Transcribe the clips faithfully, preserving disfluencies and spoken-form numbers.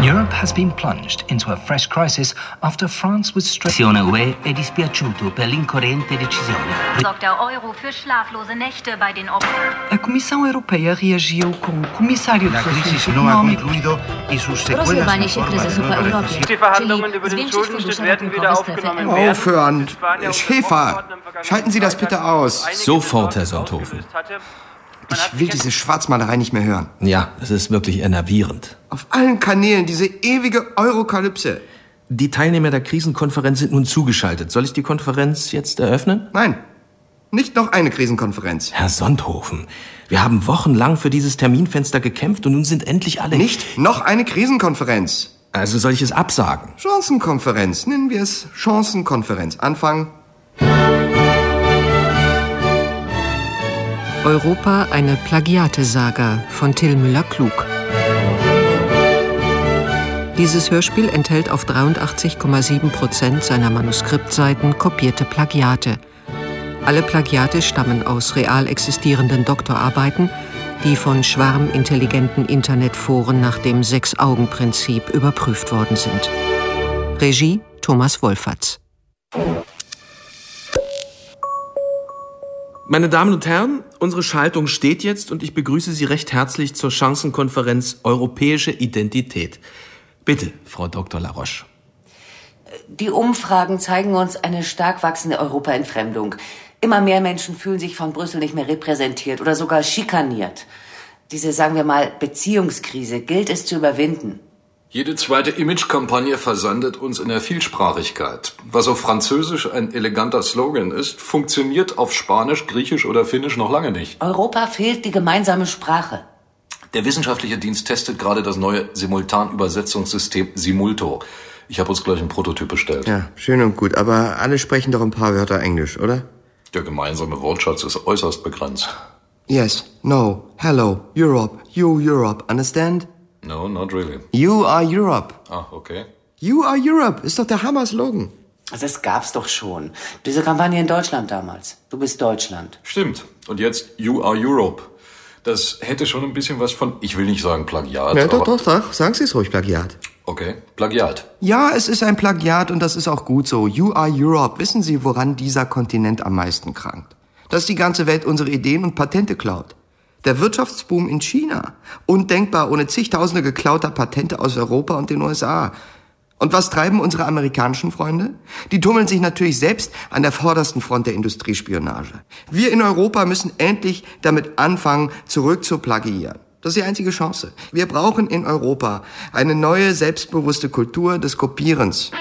Europe has been plunged into a fresh crisis after France was straight. La U E è dispiaciuto per l'incoerente decisione. Sorgt der Euro für schlaflose Nächte bei den Opfern. A Comissão Europeia reagiu com o Comissário dos Assuntos Económicos. Rozlewanie się kryzysu po Europie, czyli zwiększyć fundusze ratunkowe strefy euro. Aufhören! Schäfer, schalten Sie das bitte aus. Sofort, Herr Sonthofen. Ich will diese Schwarzmalerei nicht mehr hören. Ja, es ist wirklich enervierend. Auf allen Kanälen diese ewige Eurokalypse. Die Teilnehmer der Krisenkonferenz sind nun zugeschaltet. Soll ich die Konferenz jetzt eröffnen? Nein, nicht noch eine Krisenkonferenz. Herr Sonthofen, wir haben wochenlang für dieses Terminfenster gekämpft und nun sind endlich alle... Nicht noch eine Krisenkonferenz. Also soll ich es absagen? Chancenkonferenz, nennen wir es Chancenkonferenz. Anfang. Europa, eine Plagiate-Saga von Till Müller-Klug. Dieses Hörspiel enthält auf dreiundachtzig Komma sieben Prozent seiner Manuskriptseiten kopierte Plagiate. Alle Plagiate stammen aus real existierenden Doktorarbeiten, die von schwarmintelligenten Internetforen nach dem Sechs-Augen-Prinzip überprüft worden sind. Regie Thomas Wolferts. Meine Damen und Herren, unsere Schaltung steht jetzt und ich begrüße Sie recht herzlich zur Chancenkonferenz Europäische Identität. Bitte, Frau Doktor Laroche. Die Umfragen zeigen uns eine stark wachsende Europaentfremdung. Immer mehr Menschen fühlen sich von Brüssel nicht mehr repräsentiert oder sogar schikaniert. Diese, sagen wir mal, Beziehungskrise gilt es zu überwinden. Jede zweite Imagekampagne versandet uns in der Vielsprachigkeit. Was auf Französisch ein eleganter Slogan ist, funktioniert auf Spanisch, Griechisch oder Finnisch noch lange nicht. Europa fehlt die gemeinsame Sprache. Der wissenschaftliche Dienst testet gerade das neue Simultanübersetzungssystem Simulto. Ich habe uns gleich einen Prototyp bestellt. Ja, schön und gut, aber alle sprechen doch ein paar Wörter Englisch, oder? Der gemeinsame Wortschatz ist äußerst begrenzt. Yes, no, hello, Europe, you Europe, understand? No, not really. You are Europe. Ah, okay. You are Europe, ist doch der Hammer-Slogan. Das gab's doch schon. Diese Kampagne in Deutschland damals. Du bist Deutschland. Stimmt. Und jetzt You are Europe. Das hätte schon ein bisschen was von, ich will nicht sagen Plagiat. Ja, doch, aber doch, doch, sagen Sie es ruhig, Plagiat. Okay, Plagiat. Ja, es ist ein Plagiat und das ist auch gut so. You are Europe. Wissen Sie, woran dieser Kontinent am meisten krankt? Dass die ganze Welt unsere Ideen und Patente klaut. Der Wirtschaftsboom in China. Undenkbar ohne zigtausende geklauter Patente aus Europa und den U S A. Und was treiben unsere amerikanischen Freunde? Die tummeln sich natürlich selbst an der vordersten Front der Industriespionage. Wir in Europa müssen endlich damit anfangen, zurück zu plagiieren. Das ist die einzige Chance. Wir brauchen in Europa eine neue, selbstbewusste Kultur des Kopierens.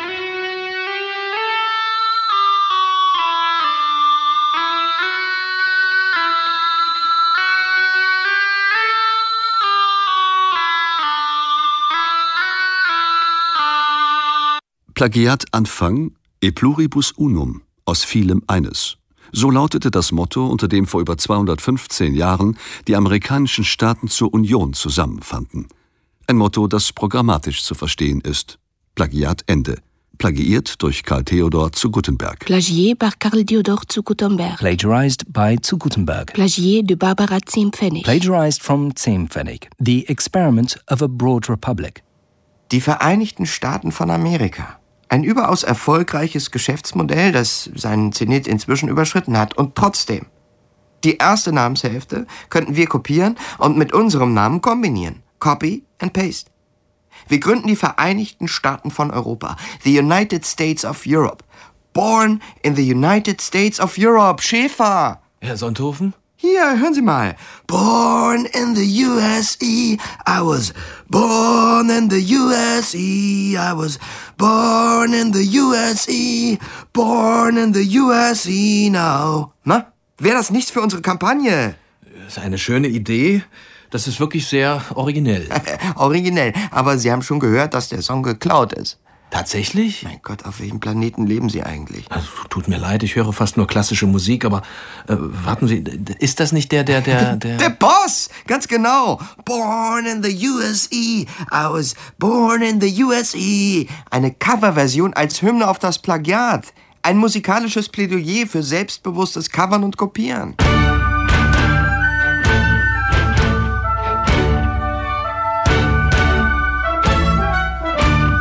Plagiat Anfang, e pluribus unum, aus vielem eines. So lautete das Motto, unter dem vor über zweihundertfünfzehn Jahren die amerikanischen Staaten zur Union zusammenfanden. Ein Motto, das programmatisch zu verstehen ist. Plagiat Ende. Plagiiert durch Karl Theodor zu Guttenberg. Plagié par Karl Theodor zu Guttenberg. Plagiarized by zu Guttenberg. Plagié de Barbara Ziempfennig. Plagiarized from Ziempfennig. The Experiment of a Broad Republic. Die Vereinigten Staaten von Amerika. Ein überaus erfolgreiches Geschäftsmodell, das seinen Zenit inzwischen überschritten hat. Und trotzdem, die erste Namenshälfte könnten wir kopieren und mit unserem Namen kombinieren. Copy and paste. Wir gründen die Vereinigten Staaten von Europa. The United States of Europe. Born in the United States of Europe. Schäfer! Herr Sonthofen? Hier, hören Sie mal. Born in the U S A, I was born in the U S A, I was born in the U S A, born in the U S A now. Na, wäre das nichts für unsere Kampagne? Das ist eine schöne Idee. Das ist wirklich sehr originell. Originell, aber Sie haben schon gehört, dass der Song geklaut ist. Tatsächlich? Mein Gott, auf welchem Planeten leben Sie eigentlich? Also, tut mir leid, ich höre fast nur klassische Musik, aber äh, warten Sie, ist das nicht der, der, der, der... Der Boss! Ganz genau! Born in the U S A, I was born in the U S A. Eine Coverversion als Hymne auf das Plagiat. Ein musikalisches Plädoyer für selbstbewusstes Covern und Kopieren.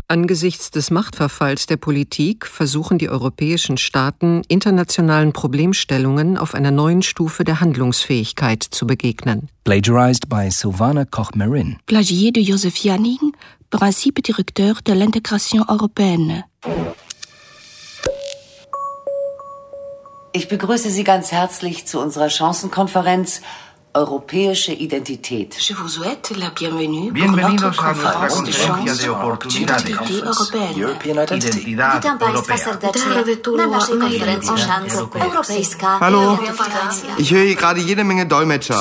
Angesichts des Machtverfalls der Politik versuchen die europäischen Staaten, internationalen Problemstellungen auf einer neuen Stufe der Handlungsfähigkeit zu begegnen. Plagiarized by Silvana Koch-Marin. Plagié de Joseph Janning, Principe directeur de l'intégration européenne. Ich begrüße Sie ganz herzlich zu unserer Chancenkonferenz Europäische Identität. Je vous souhaite la bienvenue pour Bienvenidos notre a nuestra conférence de conferencia chance de oportunidades. Identité européenne. Identidad Witam Państwa europea. serdecznie na naszej konferencji szans Europejska Hallo. Identyfikacja. Ich höre hier gerade jede Menge Dolmetscher.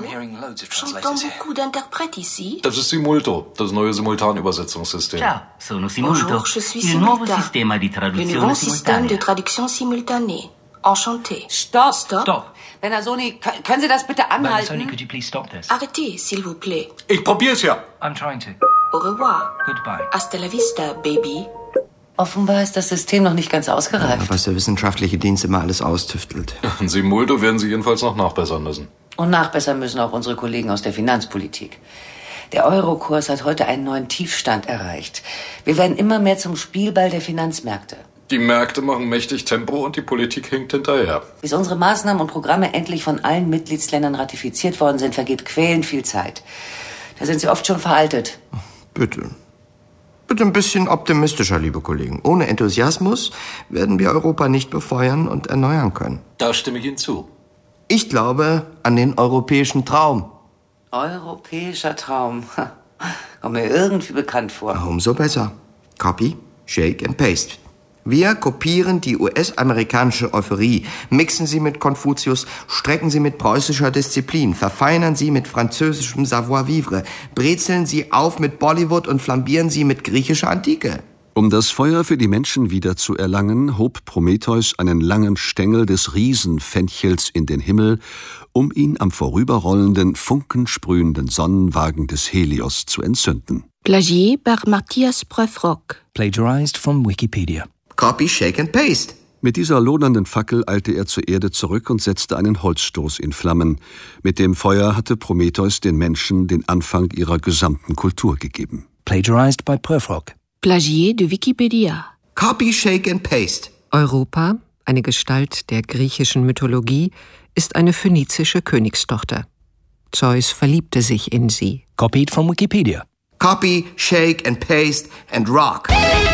J'entends beaucoup d'interprètes ici. Das ist Simulto, das neue Simultanübersetzungssystem. Ciao, sono Simulto. Bonjour, je suis Il nuovo Simulta. sistema di Le traduzione nouveau système de simultanea. traduction simultanée. Enchanté. Stopp! Stop. Stop. Bernasoni, k- können Sie das bitte Bernasoni, anhalten? could you please stop this? Arrêtez, s'il vous plaît. Ich probier's ja. I'm trying to. Au revoir. Goodbye. Hasta la vista, baby. Offenbar ist das System noch nicht ganz ausgereift. Was der wissenschaftliche Dienst immer alles austüftelt. In Simulto werden Sie jedenfalls noch nachbessern müssen. Und nachbessern müssen auch unsere Kollegen aus der Finanzpolitik. Der Eurokurs hat heute einen neuen Tiefstand erreicht. Wir werden immer mehr zum Spielball der Finanzmärkte. Die Märkte machen mächtig Tempo und die Politik hinkt hinterher. Bis unsere Maßnahmen und Programme endlich von allen Mitgliedsländern ratifiziert worden sind, vergeht quälend viel Zeit. Da sind sie oft schon veraltet. Bitte. Bitte ein bisschen optimistischer, liebe Kollegen. Ohne Enthusiasmus werden wir Europa nicht befeuern und erneuern können. Da stimme ich Ihnen zu. Ich glaube an den europäischen Traum. Europäischer Traum. Kommt mir irgendwie bekannt vor. Umso besser. Copy, shake and paste. Wir kopieren die U S-amerikanische Euphorie, mixen sie mit Konfuzius, strecken sie mit preußischer Disziplin, verfeinern sie mit französischem Savoir-vivre, brezeln sie auf mit Bollywood und flambieren sie mit griechischer Antike. Um das Feuer für die Menschen wieder zu erlangen, hob Prometheus einen langen Stängel des Riesenfenchels in den Himmel, um ihn am vorüberrollenden, funkensprühenden Sonnenwagen des Helios zu entzünden. Plagié par Matthias Preuffrock. Plagiarized from Wikipedia. Copy, shake and paste. Mit dieser lodernden Fackel eilte er zur Erde zurück und setzte einen Holzstoß in Flammen. Mit dem Feuer hatte Prometheus den Menschen den Anfang ihrer gesamten Kultur gegeben. Plagiarized by Preuffrock. Plagié de Wikipedia. Copy, shake and paste. Europa, eine Gestalt der griechischen Mythologie, ist eine phönizische Königstochter. Zeus verliebte sich in sie. Copied from Wikipedia. Copy, shake and paste and rock.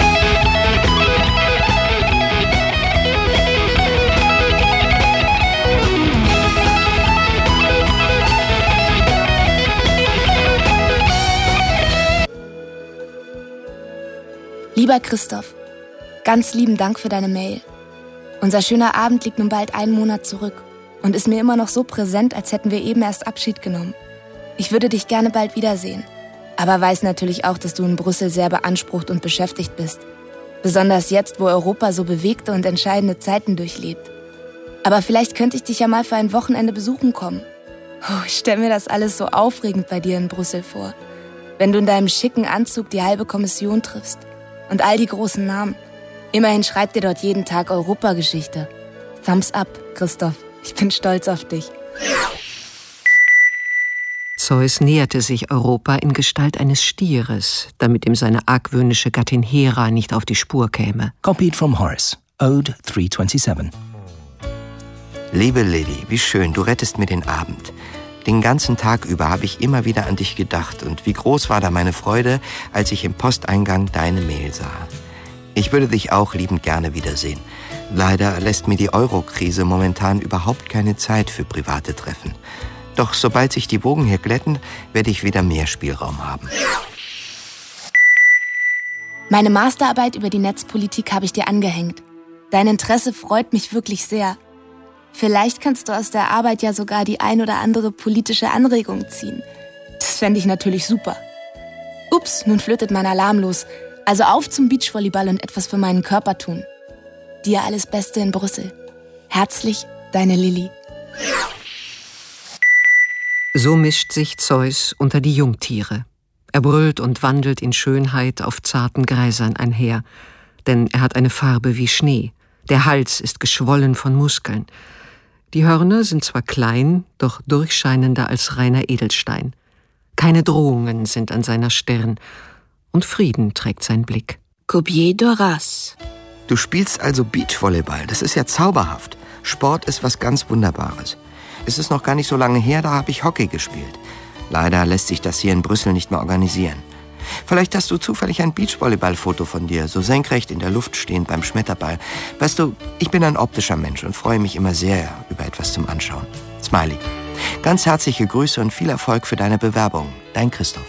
Lieber Christoph, ganz lieben Dank für deine Mail. Unser schöner Abend liegt nun bald einen Monat zurück und ist mir immer noch so präsent, als hätten wir eben erst Abschied genommen. Ich würde dich gerne bald wiedersehen, aber weiß natürlich auch, dass du in Brüssel sehr beansprucht und beschäftigt bist. Besonders jetzt, wo Europa so bewegte und entscheidende Zeiten durchlebt. Aber vielleicht könnte ich dich ja mal für ein Wochenende besuchen kommen. Oh, ich stelle mir das alles so aufregend bei dir in Brüssel vor. Wenn du in deinem schicken Anzug die halbe Kommission triffst. Und all die großen Namen. Immerhin schreibt ihr dort jeden Tag Europageschichte. Thumbs up, Christoph. Ich bin stolz auf dich. Zeus näherte sich Europa in Gestalt eines Stieres, damit ihm seine argwöhnische Gattin Hera nicht auf die Spur käme. Copied from Horace. Ode drei siebenundzwanzig. Liebe Lilly, wie schön, du rettest mir den Abend. Den ganzen Tag über habe ich immer wieder an dich gedacht und wie groß war da meine Freude, als ich im Posteingang deine Mail sah. Ich würde dich auch liebend gerne wiedersehen. Leider lässt mir die Euro-Krise momentan überhaupt keine Zeit für private Treffen. Doch sobald sich die Wogen hier glätten, werde ich wieder mehr Spielraum haben. Meine Masterarbeit über die Netzpolitik habe ich dir angehängt. Dein Interesse freut mich wirklich sehr. Vielleicht kannst du aus der Arbeit ja sogar die ein oder andere politische Anregung ziehen. Das fände ich natürlich super. Ups, nun flötet mein Alarm los. Also auf zum Beachvolleyball und etwas für meinen Körper tun. Dir alles Beste in Brüssel. Herzlich, deine Lilly. So mischt sich Zeus unter die Jungtiere. Er brüllt und wandelt in Schönheit auf zarten Gräsern einher. Denn er hat eine Farbe wie Schnee. Der Hals ist geschwollen von Muskeln. Die Hörner sind zwar klein, doch durchscheinender als reiner Edelstein. Keine Drohungen sind an seiner Stirn, und Frieden trägt sein Blick. Copier d'Horace. Du spielst also Beachvolleyball. Das ist ja zauberhaft. Sport ist was ganz Wunderbares. Es ist noch gar nicht so lange her, da habe ich Hockey gespielt. Leider lässt sich das hier in Brüssel nicht mehr organisieren. Vielleicht hast du zufällig ein Beachvolleyball-Foto von dir, so senkrecht in der Luft stehend beim Schmetterball. Weißt du, ich bin ein optischer Mensch und freue mich immer sehr über etwas zum Anschauen. Smiley. Ganz herzliche Grüße und viel Erfolg für deine Bewerbung. Dein Christoph.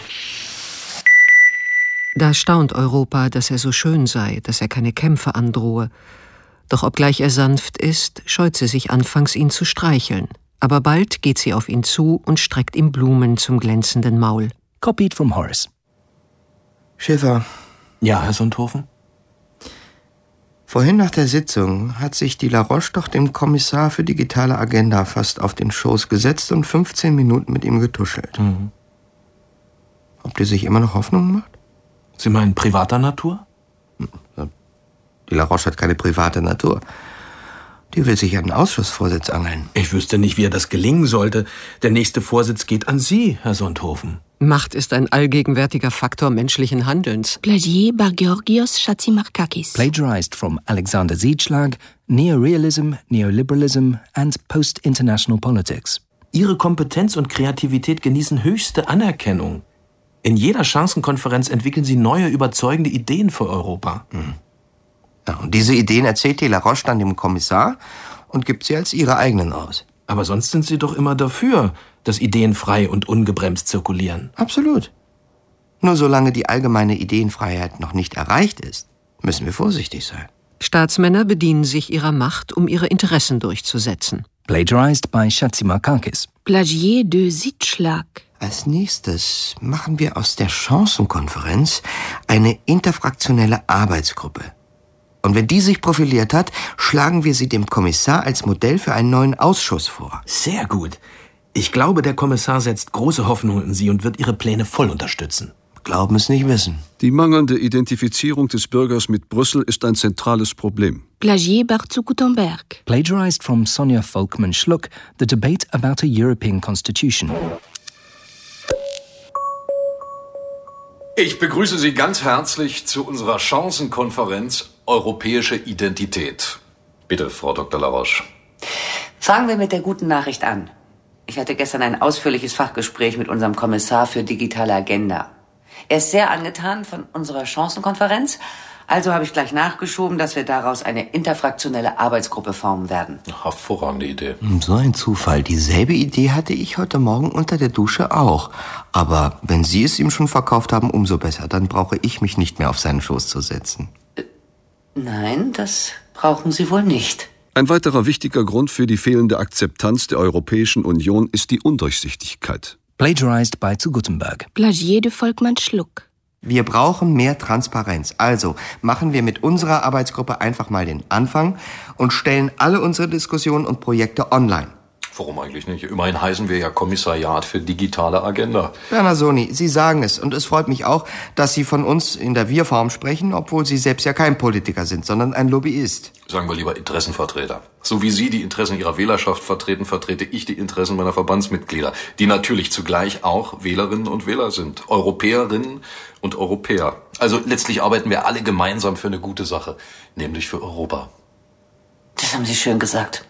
Da staunt Europa, dass er so schön sei, dass er keine Kämpfe androhe. Doch obgleich er sanft ist, scheut sie sich anfangs, ihn zu streicheln. Aber bald geht sie auf ihn zu und streckt ihm Blumen zum glänzenden Maul. Copied from Horace. Schäfer. Ja, Herr Sonthofen? Vorhin nach der Sitzung hat sich die Laroche doch dem Kommissar für digitale Agenda fast auf den Schoß gesetzt und fünfzehn Minuten mit ihm getuschelt. Mhm. Ob die sich immer noch Hoffnung macht? Sie meinen privater Natur? Die Laroche hat keine private Natur. Die will sich einen Ausschussvorsitz angeln. Ich wüsste nicht, wie ihr das gelingen sollte. Der nächste Vorsitz geht an Sie, Herr Sonthofen. Macht ist ein allgegenwärtiger Faktor menschlichen Handelns. Plagié par Georgios Chatzimarkakis. Plagiarized from Alexander Zietschlag, Neorealism, Neoliberalism and Post-International Politics. Ihre Kompetenz und Kreativität genießen höchste Anerkennung. In jeder Chancenkonferenz entwickeln Sie neue, überzeugende Ideen für Europa. Mhm. Ja, und diese Ideen erzählt die Laroche dann dem Kommissar und gibt sie als ihre eigenen aus. Aber sonst sind Sie doch immer dafür, dass Ideen frei und ungebremst zirkulieren. Absolut. Nur solange die allgemeine Ideenfreiheit noch nicht erreicht ist, müssen wir vorsichtig sein. Staatsmänner bedienen sich ihrer Macht, um ihre Interessen durchzusetzen. Plagiarized by Chatzimarkakis. Plagié de Zietschlag. Als nächstes machen wir aus der Chancenkonferenz eine interfraktionelle Arbeitsgruppe. Und wenn die sich profiliert hat, schlagen wir sie dem Kommissar als Modell für einen neuen Ausschuss vor. Sehr gut. Ich glaube, der Kommissar setzt große Hoffnungen in Sie und wird Ihre Pläne voll unterstützen. Glauben es nicht wissen. Die mangelnde Identifizierung des Bürgers mit Brüssel ist ein zentrales Problem. Plagié par zu Gutenberg. Plagiarized from Sonja Volkmann-Schluck, The Debate about a European Constitution. Ich begrüße Sie ganz herzlich zu unserer Chancenkonferenz Europäische Identität. Bitte, Frau Doktor Laroche. Fangen wir mit der guten Nachricht an. Ich hatte gestern ein ausführliches Fachgespräch mit unserem Kommissar für digitale Agenda. Er ist sehr angetan von unserer Chancenkonferenz. Also habe ich gleich nachgeschoben, dass wir daraus eine interfraktionelle Arbeitsgruppe formen werden. Hervorragende Idee. So ein Zufall. Dieselbe Idee hatte ich heute Morgen unter der Dusche auch. Aber wenn Sie es ihm schon verkauft haben, umso besser. Dann brauche ich mich nicht mehr auf seinen Schoß zu setzen. Äh, nein, das brauchen Sie wohl nicht. Ein weiterer wichtiger Grund für die fehlende Akzeptanz der Europäischen Union ist die Undurchsichtigkeit. Plagiarized by zu Gutenberg. Plagié de Volkmann-Schluck. Wir brauchen mehr Transparenz. Also machen wir mit unserer Arbeitsgruppe einfach mal den Anfang und stellen alle unsere Diskussionen und Projekte online. Warum eigentlich nicht? Immerhin heißen wir ja Kommissariat für digitale Agenda. Bernasoni, Sie sagen es. Und es freut mich auch, dass Sie von uns in der Wir-Form sprechen, obwohl Sie selbst ja kein Politiker sind, sondern ein Lobbyist. Sagen wir lieber Interessenvertreter. So wie Sie die Interessen Ihrer Wählerschaft vertreten, vertrete ich die Interessen meiner Verbandsmitglieder, die natürlich zugleich auch Wählerinnen und Wähler sind, Europäerinnen und Europäer. Also letztlich arbeiten wir alle gemeinsam für eine gute Sache, nämlich für Europa. Das haben Sie schön gesagt.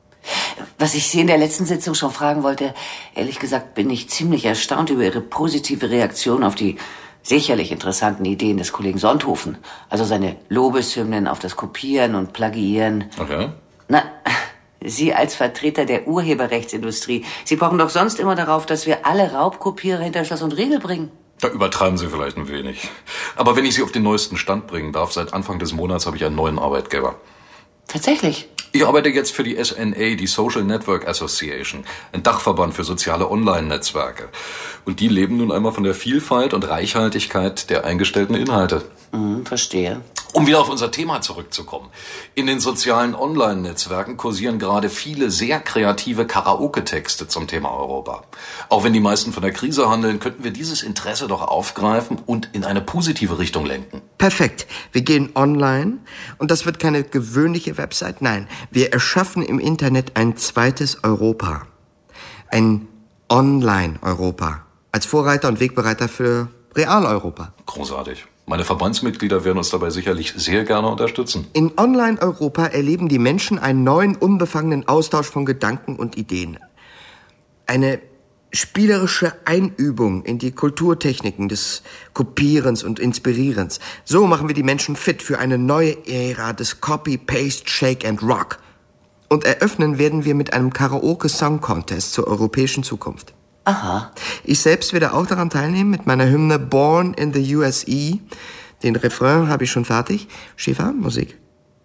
Was ich Sie in der letzten Sitzung schon fragen wollte, ehrlich gesagt bin ich ziemlich erstaunt über Ihre positive Reaktion auf die sicherlich interessanten Ideen des Kollegen Sonthofen. Also seine Lobeshymnen auf das Kopieren und Plagiieren. Okay. Na, Sie als Vertreter der Urheberrechtsindustrie, Sie pochen doch sonst immer darauf, dass wir alle Raubkopierer hinter Schloss und Riegel bringen. Da übertreiben Sie vielleicht ein wenig. Aber wenn ich Sie auf den neuesten Stand bringen darf, seit Anfang des Monats habe ich einen neuen Arbeitgeber. Tatsächlich? Ich arbeite jetzt für die S N A, die Social Network Association, ein Dachverband für soziale Online-Netzwerke. Und die leben nun einmal von der Vielfalt und Reichhaltigkeit der eingestellten Inhalte. Mhm, verstehe. Um wieder auf unser Thema zurückzukommen. In den sozialen Online-Netzwerken kursieren gerade viele sehr kreative Karaoke-Texte zum Thema Europa. Auch wenn die meisten von der Krise handeln, könnten wir dieses Interesse doch aufgreifen und in eine positive Richtung lenken. Perfekt. Wir gehen online und das wird keine gewöhnliche Website. Nein, wir erschaffen im Internet ein zweites Europa. Ein Online-Europa. Als Vorreiter und Wegbereiter für Real-Europa. Großartig. Meine Verbandsmitglieder werden uns dabei sicherlich sehr gerne unterstützen. In Online-Europa erleben die Menschen einen neuen, unbefangenen Austausch von Gedanken und Ideen. Eine spielerische Einübung in die Kulturtechniken des Kopierens und Inspirierens. So machen wir die Menschen fit für eine neue Ära des Copy, Paste, Shake and Rock. Und eröffnen werden wir mit einem Karaoke-Song-Contest zur europäischen Zukunft. Aha. Ich selbst werde auch daran teilnehmen mit meiner Hymne Born in the U S A. Den Refrain habe ich schon fertig. Shiva, Musik.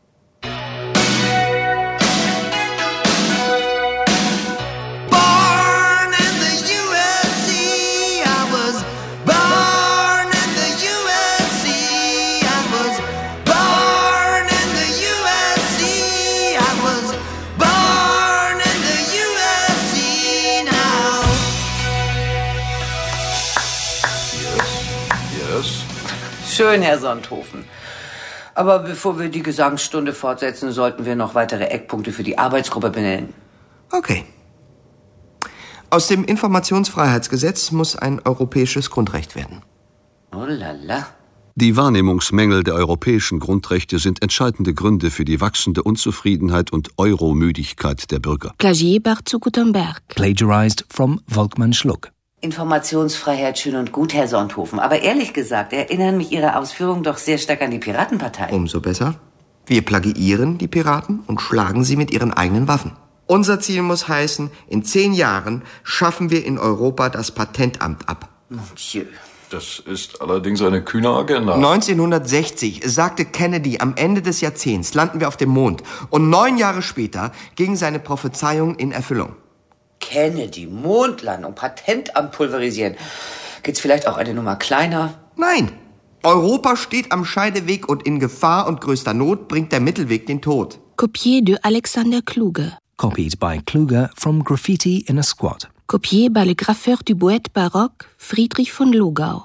Schön, Herr Sonthofen. Aber bevor wir die Gesangsstunde fortsetzen, sollten wir noch weitere Eckpunkte für die Arbeitsgruppe benennen. Okay. Aus dem Informationsfreiheitsgesetz muss ein europäisches Grundrecht werden. Oh la la. Die Wahrnehmungsmängel der europäischen Grundrechte sind entscheidende Gründe für die wachsende Unzufriedenheit und Euromüdigkeit der Bürger. Plagiierbar zu Gutenberg. Plagiarized from Volkmann Schluck. Informationsfreiheit schön und gut, Herr Sonthofen. Aber ehrlich gesagt erinnern mich Ihre Ausführungen doch sehr stark an die Piratenpartei. Umso besser. Wir plagiieren die Piraten und schlagen sie mit ihren eigenen Waffen. Unser Ziel muss heißen, in zehn Jahren schaffen wir in Europa das Patentamt ab. Mon Dieu. Das ist allerdings eine kühne Agenda. neunzehnhundertsechzig sagte Kennedy, am Ende des Jahrzehnts landen wir auf dem Mond. Und neun Jahre später ging seine Prophezeiung in Erfüllung. Kennedy, Mondlandung, Patentamt pulverisieren. Geht's vielleicht auch eine Nummer kleiner? Nein. Europa steht am Scheideweg und in Gefahr und größter Not bringt der Mittelweg den Tod. Copié de Alexander Kluge. Copied by Kluge from Graffiti in a Squat. Copié par le graffeur du Boët baroque Friedrich von Logau.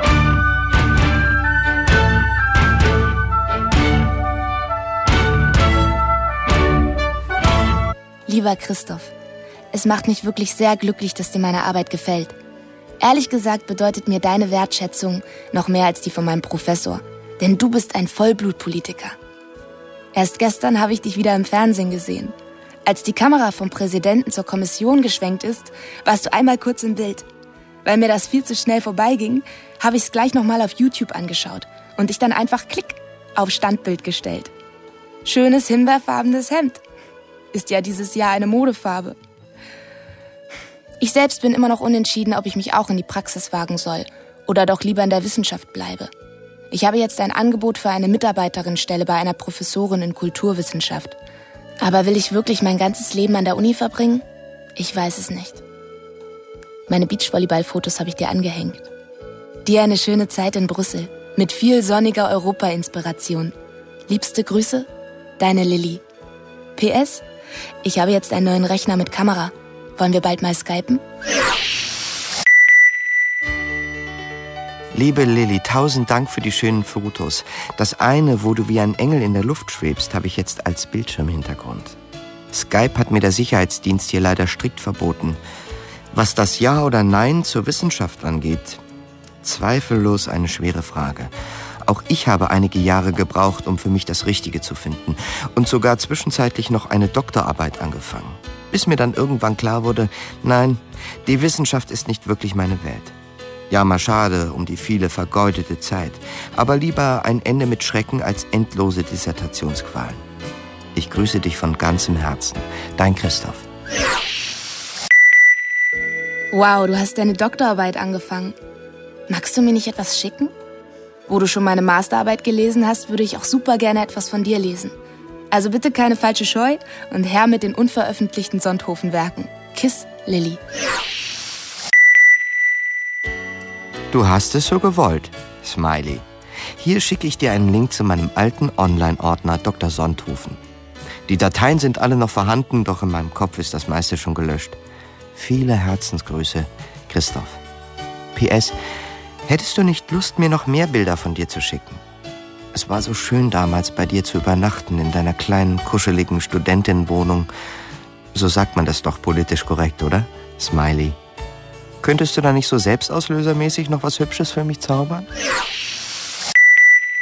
Lieber Christoph, es macht mich wirklich sehr glücklich, dass dir meine Arbeit gefällt. Ehrlich gesagt bedeutet mir deine Wertschätzung noch mehr als die von meinem Professor. Denn du bist ein Vollblutpolitiker. Erst gestern habe ich dich wieder im Fernsehen gesehen. Als die Kamera vom Präsidenten zur Kommission geschwenkt ist, warst du einmal kurz im Bild. Weil mir das viel zu schnell vorbeiging, habe ich es gleich nochmal auf YouTube angeschaut und dich dann einfach klick auf Standbild gestellt. Schönes himbeerfarbenes Hemd. Ist ja dieses Jahr eine Modefarbe. Ich selbst bin immer noch unentschieden, ob ich mich auch in die Praxis wagen soll oder doch lieber in der Wissenschaft bleibe. Ich habe jetzt ein Angebot für eine Mitarbeiterin-Stelle bei einer Professorin in Kulturwissenschaft. Aber will ich wirklich mein ganzes Leben an der Uni verbringen? Ich weiß es nicht. Meine Beachvolleyball-Fotos habe ich dir angehängt. Dir eine schöne Zeit in Brüssel mit viel sonniger Europa-Inspiration. Liebste Grüße, deine Lilly. P S. Ich habe jetzt einen neuen Rechner mit Kamera. Wollen wir bald mal skypen? Liebe Lilly, tausend Dank für die schönen Fotos. Das eine, wo du wie ein Engel in der Luft schwebst, habe ich jetzt als Bildschirmhintergrund. Skype hat mir der Sicherheitsdienst hier leider strikt verboten. Was das Ja oder Nein zur Wissenschaft angeht, zweifellos eine schwere Frage. Auch ich habe einige Jahre gebraucht, um für mich das Richtige zu finden und sogar zwischenzeitlich noch eine Doktorarbeit angefangen. Bis mir dann irgendwann klar wurde, nein, die Wissenschaft ist nicht wirklich meine Welt. Ja, mal schade um die viele vergeudete Zeit, aber lieber ein Ende mit Schrecken als endlose Dissertationsqualen. Ich grüße dich von ganzem Herzen. Dein Christoph. Wow, du hast deine Doktorarbeit angefangen. Magst du mir nicht etwas schicken? Wo du schon meine Masterarbeit gelesen hast, würde ich auch super gerne etwas von dir lesen. Also bitte keine falsche Scheu und her mit den unveröffentlichten Sonthofen-Werken. Kiss, Lilly. Du hast es so gewollt, Smiley. Hier schicke ich dir einen Link zu meinem alten Online-Ordner Doktor Sonthofen. Die Dateien sind alle noch vorhanden, doch in meinem Kopf ist das meiste schon gelöscht. Viele Herzensgrüße, Christoph. P S. Hättest du nicht Lust, mir noch mehr Bilder von dir zu schicken? Es war so schön damals, bei dir zu übernachten in deiner kleinen, kuscheligen Studentinnenwohnung. So sagt man das doch politisch korrekt, oder? Smiley. Könntest du da nicht so selbstauslösermäßig noch was Hübsches für mich zaubern?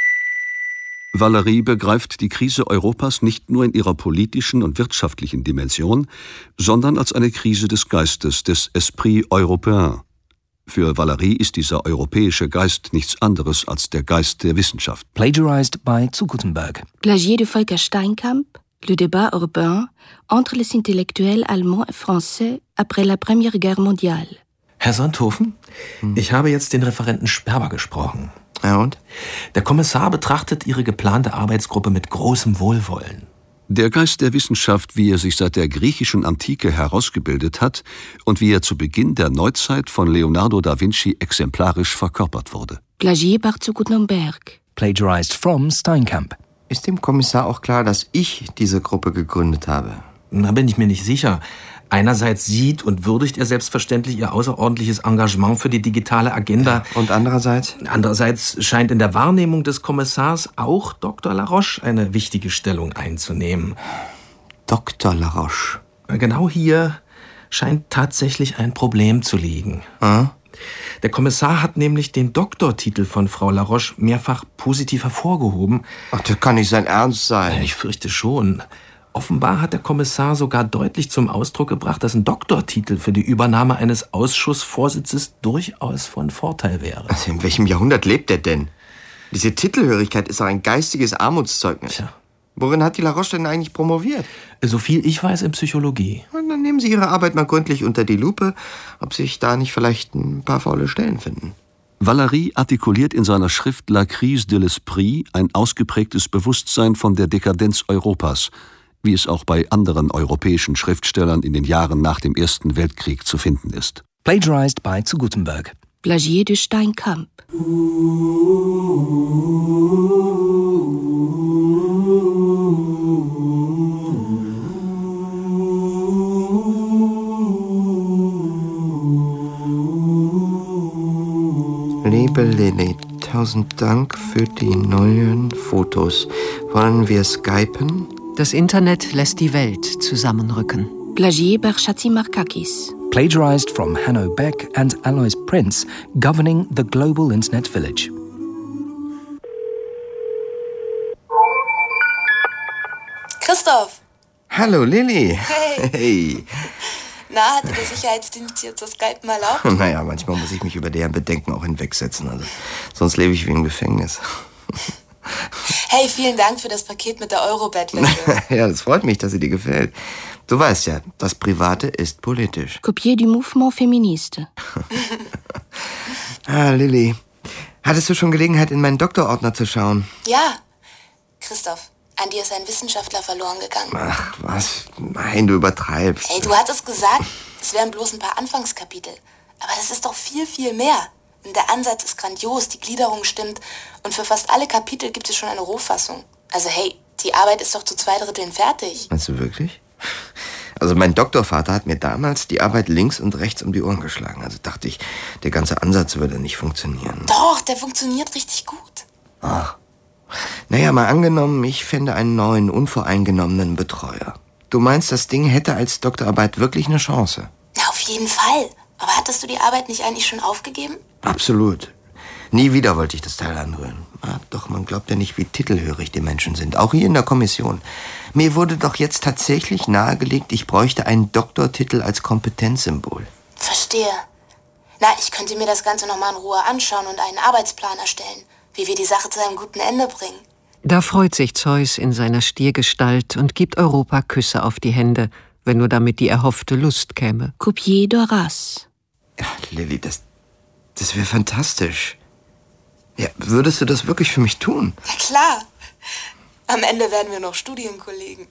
Valéry begreift die Krise Europas nicht nur in ihrer politischen und wirtschaftlichen Dimension, sondern als eine Krise des Geistes, des Esprit européen. Für Valéry ist dieser europäische Geist nichts anderes als der Geist der Wissenschaft. Plagiarized by zu Gutenberg. Plagié de Volker Steinkamp, le débat européen entre les intellectuels allemands et français après la Première Guerre mondiale. Herr Sonthofen, hm. ich habe jetzt den Referenten Sperber gesprochen. Ja, und? Der Kommissar betrachtet Ihre geplante Arbeitsgruppe mit großem Wohlwollen. Der Geist der Wissenschaft, wie er sich seit der griechischen Antike herausgebildet hat und wie er zu Beginn der Neuzeit von Leonardo da Vinci exemplarisch verkörpert wurde. Plagié par zu Gutenberg. Plagiarized from Steinkamp. Ist dem Kommissar auch klar, dass ich diese Gruppe gegründet habe? Da bin ich mir nicht sicher. Einerseits sieht und würdigt er selbstverständlich Ihr außerordentliches Engagement für die digitale Agenda. Und andererseits? Andererseits scheint in der Wahrnehmung des Kommissars auch Doktor Laroche eine wichtige Stellung einzunehmen. Doktor Laroche? Genau hier scheint tatsächlich ein Problem zu liegen. Ah? Der Kommissar hat nämlich den Doktortitel von Frau Laroche mehrfach positiv hervorgehoben. Ach, das kann nicht sein Ernst sein. Ich fürchte schon. Offenbar hat der Kommissar sogar deutlich zum Ausdruck gebracht, dass ein Doktortitel für die Übernahme eines Ausschussvorsitzes durchaus von Vorteil wäre. Also in welchem Jahrhundert lebt er denn? Diese Titelhörigkeit ist doch ein geistiges Armutszeugnis. Tja. Worin hat die Laroche denn eigentlich promoviert? So viel ich weiß, in Psychologie. Und dann nehmen Sie Ihre Arbeit mal gründlich unter die Lupe, ob sich da nicht vielleicht ein paar faule Stellen finden. Valéry artikuliert in seiner Schrift La crise de l'esprit ein ausgeprägtes Bewusstsein von der Dekadenz Europas, wie es auch bei anderen europäischen Schriftstellern in den Jahren nach dem Ersten Weltkrieg zu finden ist. Plagiarized by zu Gutenberg. Plagié de Steinkamp. Liebe Lilly, tausend Dank für die neuen Fotos. Wollen wir skypen? Das Internet lässt die Welt zusammenrücken. Plagié par Chatzimarkakis. Plagiarized from Hanno Beck and Alois Prince, governing the global internet village. Christoph! Hallo Lilly! Hey! Hey. Na, hatte der Sicherheitsdienst hier zu Skypen erlaubt? Naja, manchmal muss ich mich über deren Bedenken auch hinwegsetzen. Also, sonst lebe ich wie im Gefängnis. Hey, vielen Dank für das Paket mit der Euro-Bettwäsche. Ja, das freut mich, dass sie dir gefällt. Du weißt ja, das Private ist politisch. Copié du Mouvement Féministe. Ah, Lilly, hattest du schon Gelegenheit, in meinen Doktorordner zu schauen? Ja. Christoph, an dir ist ein Wissenschaftler verloren gegangen. Ach, was? Nein, du übertreibst. Hey, du hattest gesagt, es wären bloß ein paar Anfangskapitel. Aber das ist doch viel, viel mehr. Der Ansatz ist grandios, die Gliederung stimmt und für fast alle Kapitel gibt es schon eine Rohfassung. Also hey, die Arbeit ist doch zu zwei Dritteln fertig. Meinst du wirklich? Also mein Doktorvater hat mir damals die Arbeit links und rechts um die Ohren geschlagen. Also dachte ich, der ganze Ansatz würde nicht funktionieren. Doch, der funktioniert richtig gut. Ach. Naja, mal angenommen, ich fände einen neuen, unvoreingenommenen Betreuer. Du meinst, das Ding hätte als Doktorarbeit wirklich eine Chance? Na, auf jeden Fall. Aber hattest du die Arbeit nicht eigentlich schon aufgegeben? Absolut. Nie wieder wollte ich das Teil anrühren. Ah, doch man glaubt ja nicht, wie titelhörig die Menschen sind. Auch hier in der Kommission. Mir wurde doch jetzt tatsächlich nahegelegt, ich bräuchte einen Doktortitel als Kompetenzsymbol. Verstehe. Na, ich könnte mir das Ganze noch mal in Ruhe anschauen und einen Arbeitsplan erstellen, wie wir die Sache zu einem guten Ende bringen. Da freut sich Zeus in seiner Stiergestalt und gibt Europa Küsse auf die Hände, wenn nur damit die erhoffte Lust käme. Copié d'Horace. Ja, Lilly, das, das wäre fantastisch. Ja, würdest du das wirklich für mich tun? Ja, klar. Am Ende werden wir noch Studienkollegen.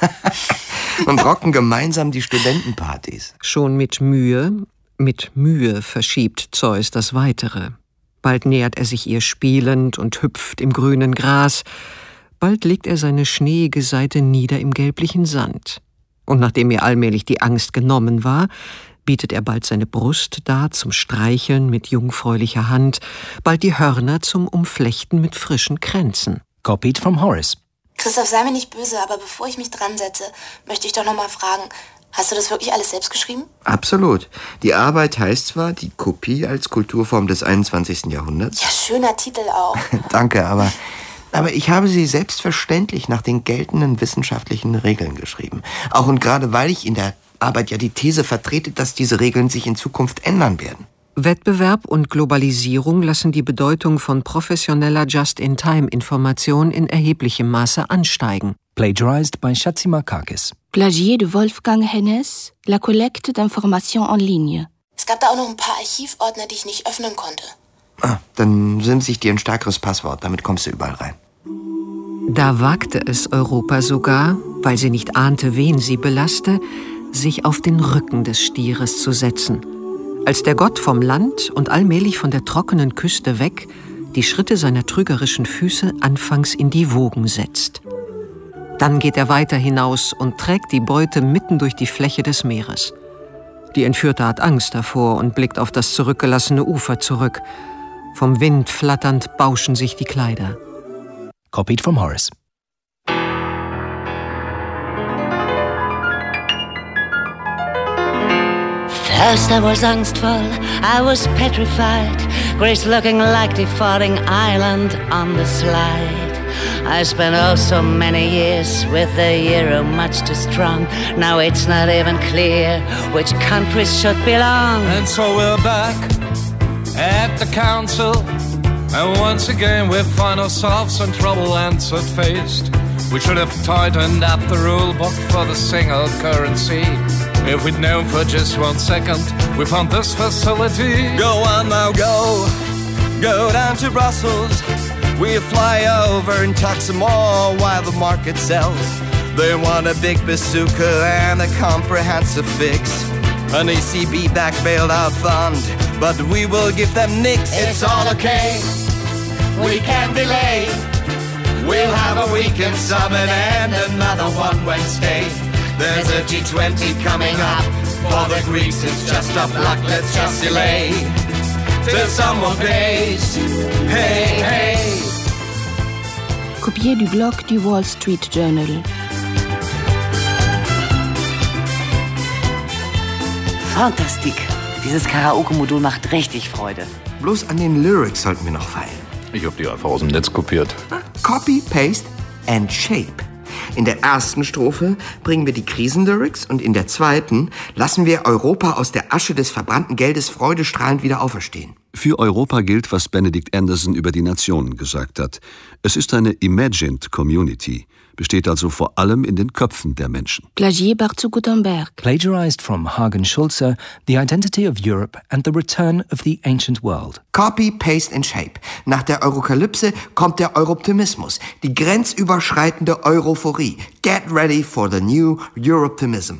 Und rocken gemeinsam die Studentenpartys. Schon mit Mühe, mit Mühe verschiebt Zeus das Weitere. Bald nähert er sich ihr spielend und hüpft im grünen Gras. Bald legt er seine schneeige Seite nieder im gelblichen Sand. Und nachdem ihr allmählich die Angst genommen war, bietet er bald seine Brust dar zum Streicheln mit jungfräulicher Hand, bald die Hörner zum Umflechten mit frischen Kränzen. Copied from Horace. Christoph, sei mir nicht böse, aber bevor ich mich dran setze, möchte ich doch noch mal fragen, hast du das wirklich alles selbst geschrieben? Absolut. Die Arbeit heißt zwar die Kopie als Kulturform des einundzwanzigsten Jahrhunderts. Ja, schöner Titel auch. Danke, aber Aber ich habe sie selbstverständlich nach den geltenden wissenschaftlichen Regeln geschrieben. Auch und gerade weil ich in der Arbeit ja die These vertrete, dass diese Regeln sich in Zukunft ändern werden. Wettbewerb und Globalisierung lassen die Bedeutung von professioneller Just-in-Time-Information in erheblichem Maße ansteigen. Plagiarized by Chatzimarkakis. Plagié de Wolfgang Hennes, La collecte d'informations en ligne. Es gab da auch noch ein paar Archivordner, die ich nicht öffnen konnte. Ah, dann simse ich dir ein stärkeres Passwort, damit kommst du überall rein. Da wagte es Europa sogar, weil sie nicht ahnte, wen sie belaste, sich auf den Rücken des Stieres zu setzen. Als der Gott vom Land und allmählich von der trockenen Küste weg die Schritte seiner trügerischen Füße anfangs in die Wogen setzt. Dann geht er weiter hinaus und trägt die Beute mitten durch die Fläche des Meeres. Die Entführte hat Angst davor und blickt auf das zurückgelassene Ufer zurück. Vom Wind flatternd bauschen sich die Kleider. Copied from Horace. First I was angstful, I was petrified, Greece looking like the falling island on the slide. I spent oh so many years with the euro much too strong. Now it's not even clear which countries should belong. And so we're back at the council, and once again we find ourselves in trouble and so faced. We should have tightened up the rule book for the single currency. If we'd known for just one second, we found this facility. Go on now, go, go down to Brussels. We fly over and talk some more while the market sells. They want a big bazooka and a comprehensive fix. An E C B-backed bailout fund, but we will give them nicks. It's all okay, we can delay. We'll have a weekend summit and another one Wednesday. There's a G twenty coming up. For the Greeks it's just a luck, let's just delay till someone pays. Hey, hey. Copié du blog du Wall Street Journal. Fantastik. Dieses Karaoke-Modul macht richtig Freude. Bloß an den Lyrics sollten wir noch feilen. Ich hab die einfach aus dem Netz kopiert. Copy, Paste and Shape. In der ersten Strophe bringen wir die Krisenlyrics und in der zweiten lassen wir Europa aus der Asche des verbrannten Geldes freudestrahlend wieder auferstehen. Für Europa gilt, was Benedict Anderson über die Nationen gesagt hat. Es ist eine imagined community, besteht also vor allem in den Köpfen der Menschen. Plagié par zu Gutenberg. Plagiarized from Hagen Schulze, The Identity of Europe and the Return of the Ancient World. Copy, Paste and Shape. Nach der Eurokalypse kommt der Europtimismus, die grenzüberschreitende Europhorie. Get ready for the new Europtimism.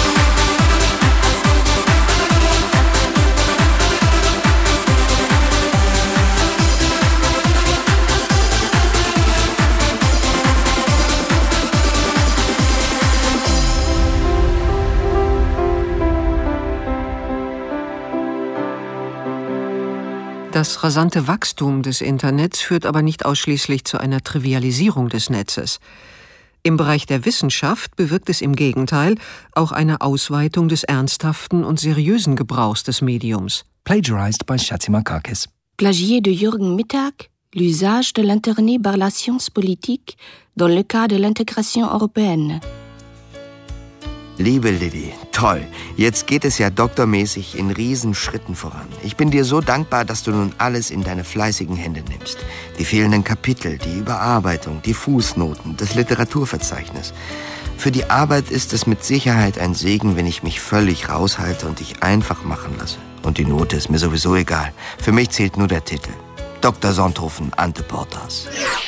Das rasante Wachstum des Internets führt aber nicht ausschließlich zu einer Trivialisierung des Netzes. Im Bereich der Wissenschaft bewirkt es im Gegenteil auch eine Ausweitung des ernsthaften und seriösen Gebrauchs des Mediums. Plagiarized by Chatzimarkakis. Plagié de Jürgen Mittag, l'usage de l'Internet par la science politique dans le cas de l'intégration européenne. Liebe Lilly, toll. Jetzt geht es ja doktormäßig in Riesenschritten voran. Ich bin dir so dankbar, dass du nun alles in deine fleißigen Hände nimmst. Die fehlenden Kapitel, die Überarbeitung, die Fußnoten, das Literaturverzeichnis. Für die Arbeit ist es mit Sicherheit ein Segen, wenn ich mich völlig raushalte und dich einfach machen lasse. Und die Note ist mir sowieso egal. Für mich zählt nur der Titel. Doktor Sonthofen, Ante Portas.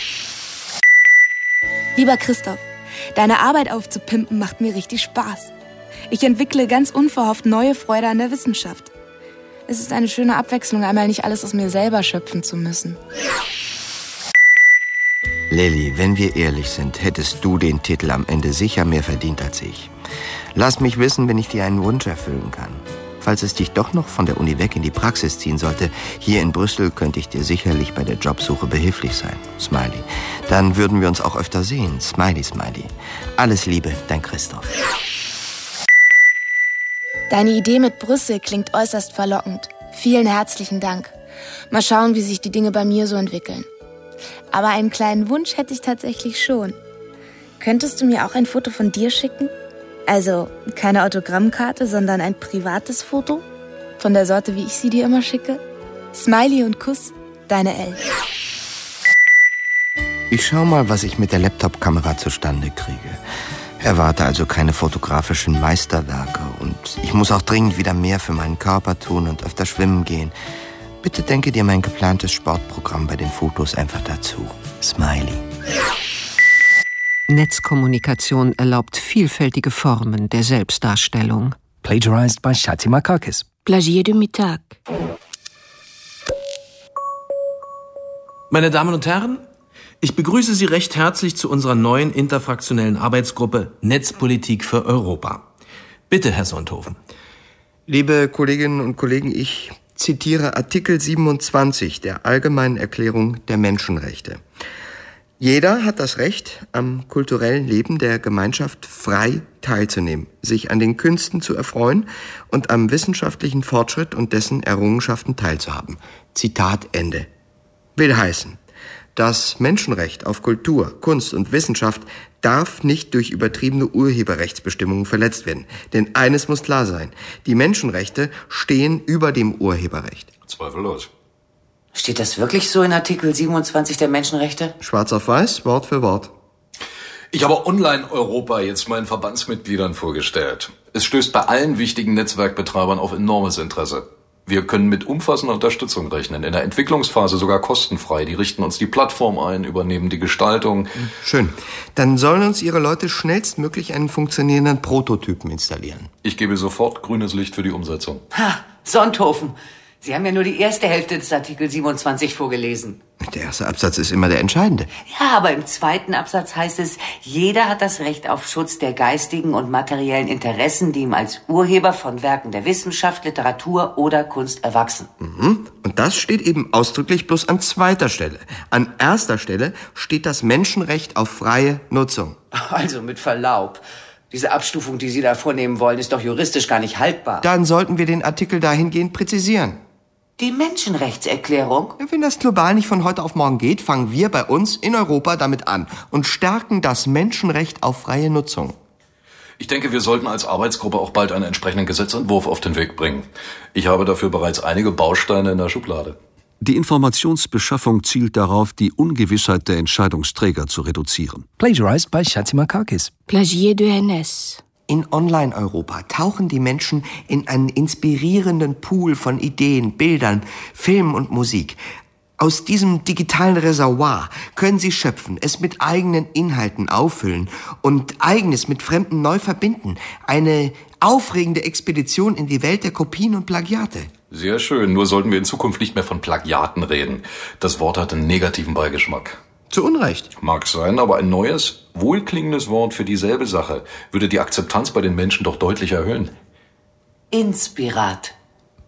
Lieber Christoph, deine Arbeit aufzupimpen macht mir richtig Spaß. Ich entwickle ganz unverhofft neue Freude an der Wissenschaft. Es ist eine schöne Abwechslung, einmal nicht alles aus mir selber schöpfen zu müssen. Lilly, wenn wir ehrlich sind, hättest du den Titel am Ende sicher mehr verdient als ich. Lass mich wissen, wenn ich dir einen Wunsch erfüllen kann. Falls es dich doch noch von der Uni weg in die Praxis ziehen sollte, hier in Brüssel könnte ich dir sicherlich bei der Jobsuche behilflich sein. Smiley. Dann würden wir uns auch öfter sehen. Smiley, Smiley. Alles Liebe, dein Christoph. Deine Idee mit Brüssel klingt äußerst verlockend. Vielen herzlichen Dank. Mal schauen, wie sich die Dinge bei mir so entwickeln. Aber einen kleinen Wunsch hätte ich tatsächlich schon. Könntest du mir auch ein Foto von dir schicken? Also keine Autogrammkarte, sondern ein privates Foto? Von der Sorte, wie ich sie dir immer schicke? Smiley und Kuss, deine Elle. Ich schau mal, was ich mit der Laptop-Kamera zustande kriege. Erwarte also keine fotografischen Meisterwerke und ich muss auch dringend wieder mehr für meinen Körper tun und öfter schwimmen gehen. Bitte denke dir mein geplantes Sportprogramm bei den Fotos einfach dazu. Smiley. Netzkommunikation erlaubt vielfältige Formen der Selbstdarstellung. Plagiarized by Chatzimarkakis. Plagier du Mittag. Meine Damen und Herren, ich begrüße Sie recht herzlich zu unserer neuen interfraktionellen Arbeitsgruppe Netzpolitik für Europa. Bitte, Herr Sonthofen. Liebe Kolleginnen und Kollegen, ich zitiere Artikel siebenundzwanzig der Allgemeinen Erklärung der Menschenrechte. Jeder hat das Recht, am kulturellen Leben der Gemeinschaft frei teilzunehmen, sich an den Künsten zu erfreuen und am wissenschaftlichen Fortschritt und dessen Errungenschaften teilzuhaben. Zitat Ende. Will heißen, das Menschenrecht auf Kultur, Kunst und Wissenschaft darf nicht durch übertriebene Urheberrechtsbestimmungen verletzt werden. Denn eines muss klar sein, die Menschenrechte stehen über dem Urheberrecht. Zweifellos. Steht das wirklich so in Artikel siebenundzwanzig der Menschenrechte? Schwarz auf weiß, Wort für Wort. Ich habe Online-Europa jetzt meinen Verbandsmitgliedern vorgestellt. Es stößt bei allen wichtigen Netzwerkbetreibern auf enormes Interesse. Wir können mit umfassender Unterstützung rechnen, in der Entwicklungsphase sogar kostenfrei. Die richten uns die Plattform ein, übernehmen die Gestaltung. Schön. Dann sollen uns Ihre Leute schnellstmöglich einen funktionierenden Prototypen installieren. Ich gebe sofort grünes Licht für die Umsetzung. Ha, Sonthofen. Sie haben ja nur die erste Hälfte des Artikel siebenundzwanzig vorgelesen. Der erste Absatz ist immer der entscheidende. Ja, aber im zweiten Absatz heißt es, jeder hat das Recht auf Schutz der geistigen und materiellen Interessen, die ihm als Urheber von Werken der Wissenschaft, Literatur oder Kunst erwachsen. Mhm. Und das steht eben ausdrücklich bloß an zweiter Stelle. An erster Stelle steht das Menschenrecht auf freie Nutzung. Also mit Verlaub. Diese Abstufung, die Sie da vornehmen wollen, ist doch juristisch gar nicht haltbar. Dann sollten wir den Artikel dahingehend präzisieren. Die Menschenrechtserklärung? Wenn das global nicht von heute auf morgen geht, fangen wir bei uns in Europa damit an und stärken das Menschenrecht auf freie Nutzung. Ich denke, wir sollten als Arbeitsgruppe auch bald einen entsprechenden Gesetzentwurf auf den Weg bringen. Ich habe dafür bereits einige Bausteine in der Schublade. Die Informationsbeschaffung zielt darauf, die Ungewissheit der Entscheidungsträger zu reduzieren. Plagiarized by Chatzimarkakis. Plagier du N S. In Online-Europa tauchen die Menschen in einen inspirierenden Pool von Ideen, Bildern, Film und Musik. Aus diesem digitalen Reservoir können sie schöpfen, es mit eigenen Inhalten auffüllen und Eigenes mit Fremden neu verbinden. Eine aufregende Expedition in die Welt der Kopien und Plagiate. Sehr schön, nur sollten wir in Zukunft nicht mehr von Plagiaten reden. Das Wort hat einen negativen Beigeschmack. Zu Unrecht. Mag sein, aber ein neues, wohlklingendes Wort für dieselbe Sache würde die Akzeptanz bei den Menschen doch deutlich erhöhen. Inspirat.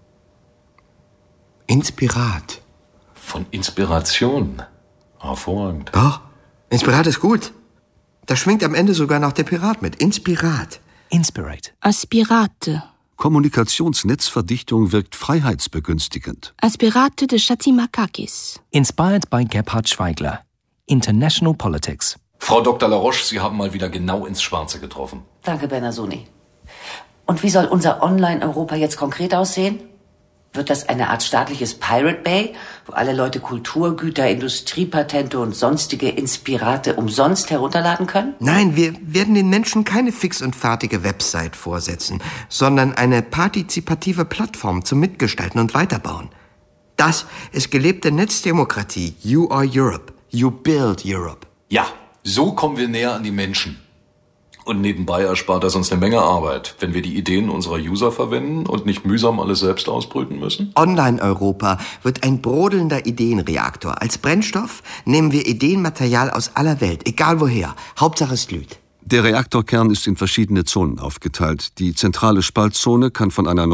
Inspirat. Von Inspiration. Hervorragend. Doch, Inspirat ist gut. Da schwingt am Ende sogar noch der Pirat mit. Inspirat. Inspirate. Aspirate. Kommunikationsnetzverdichtung wirkt freiheitsbegünstigend. Aspirate de Chatzimarkakis. Inspired by Gebhard Schweigler. International Politics. Frau Doktor Laroche, Sie haben mal wieder genau ins Schwarze getroffen. Danke, Bernasoni. Und wie soll unser Online-Europa jetzt konkret aussehen? Wird das eine Art staatliches Pirate Bay, wo alle Leute Kulturgüter, Industriepatente und sonstige Inspirate umsonst herunterladen können? Nein, wir werden den Menschen keine fix und fertige Website vorsetzen, sondern eine partizipative Plattform zum Mitgestalten und Weiterbauen. Das ist gelebte Netzdemokratie. You are Europe. You build Europe. Ja, so kommen wir näher an die Menschen. Und nebenbei erspart das uns eine Menge Arbeit, wenn wir die Ideen unserer User verwenden und nicht mühsam alles selbst ausbrüten müssen. Online-Europa wird ein brodelnder Ideenreaktor. Als Brennstoff nehmen wir Ideenmaterial aus aller Welt, egal woher. Hauptsache es glüht. Der Reaktorkern ist in verschiedene Zonen aufgeteilt. Die zentrale Spaltzone kann von einer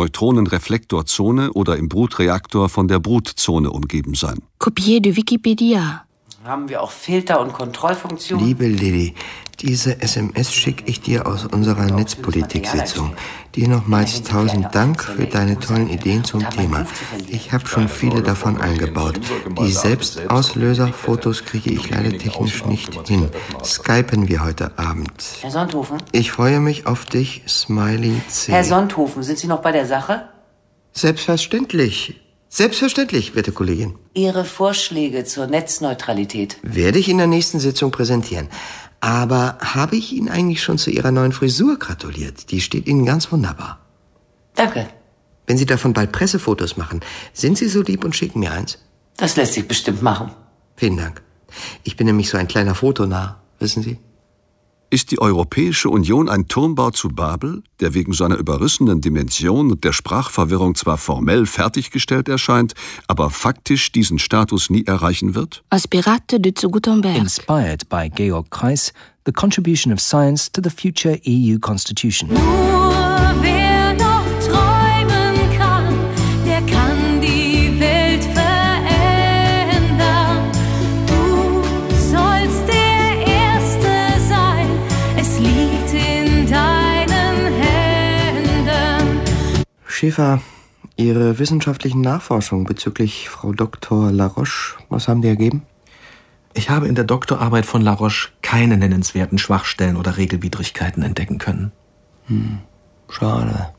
Neutronenreflektorzone oder im Brutreaktor von der Brutzone umgeben sein. Copier de Wikipedia. Haben wir auch Filter und Kontrollfunktionen? Liebe Lilly, diese S M S schicke ich dir aus unserer Netzpolitik-Sitzung. Dir nochmals tausend Dank für deine tollen Ideen zum Thema. Ich habe schon viele davon eingebaut. Die Selbstauslöser-Fotos kriege ich leider technisch nicht hin. Skypen wir heute Abend. Herr Sonthofen? Ich freue mich auf dich, Smiley C. Herr Sonthofen, sind Sie noch bei der Sache? Selbstverständlich. Selbstverständlich, werte Kollegin. Ihre Vorschläge zur Netzneutralität werde ich in der nächsten Sitzung präsentieren. Aber habe ich Ihnen eigentlich schon zu Ihrer neuen Frisur gratuliert? Die steht Ihnen ganz wunderbar. Danke. Wenn Sie davon bald Pressefotos machen, sind Sie so lieb und schicken mir eins? Das lässt sich bestimmt machen. Vielen Dank. Ich bin nämlich so ein kleiner Fotonarr, wissen Sie? Ist die Europäische Union ein Turmbau zu Babel, der wegen seiner überrissenen Dimension und der Sprachverwirrung zwar formell fertiggestellt erscheint, aber faktisch diesen Status nie erreichen wird? Aspirate de zu Gutenberg. Inspired by Georg Kreis, the contribution of science to the future E U Constitution. Nur wer noch träumen kann, der kann die Welt verändern. Du sollst der Erste sein, es liegt in deinen Händen. Schäfer, Ihre wissenschaftlichen Nachforschungen bezüglich Frau Doktor Laroche, was haben die ergeben? Ich habe in der Doktorarbeit von Laroche keine nennenswerten Schwachstellen oder Regelwidrigkeiten entdecken können. Hm, schade.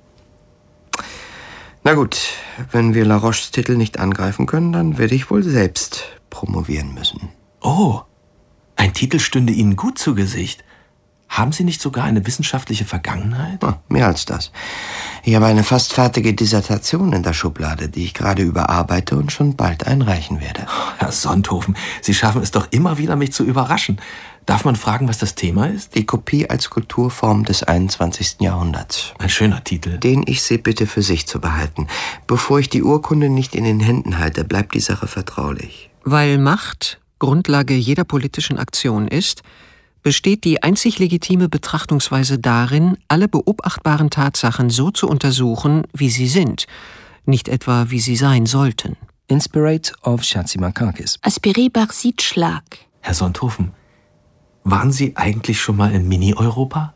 Na gut, wenn wir Laroches Titel nicht angreifen können, dann werde ich wohl selbst promovieren müssen. Oh, ein Titel stünde Ihnen gut zu Gesicht. Haben Sie nicht sogar eine wissenschaftliche Vergangenheit? Ah, mehr als das. Ich habe eine fast fertige Dissertation in der Schublade, die ich gerade überarbeite und schon bald einreichen werde. Herr Sonthofen, Sie schaffen es doch immer wieder, mich zu überraschen. Darf man fragen, was das Thema ist? Die Kopie als Kulturform des einundzwanzigsten Jahrhunderts. Ein schöner Titel. Den ich Sie bitte für sich zu behalten. Bevor ich die Urkunde nicht in den Händen halte, bleibt die Sache vertraulich. Weil Macht Grundlage jeder politischen Aktion ist, besteht die einzig legitime Betrachtungsweise darin, alle beobachtbaren Tatsachen so zu untersuchen, wie sie sind, nicht etwa wie sie sein sollten. Inspirate of Chatzimarkakis. Aspiré Barsit Schlag. Herr Sonthofen, waren Sie eigentlich schon mal in Mini-Europa?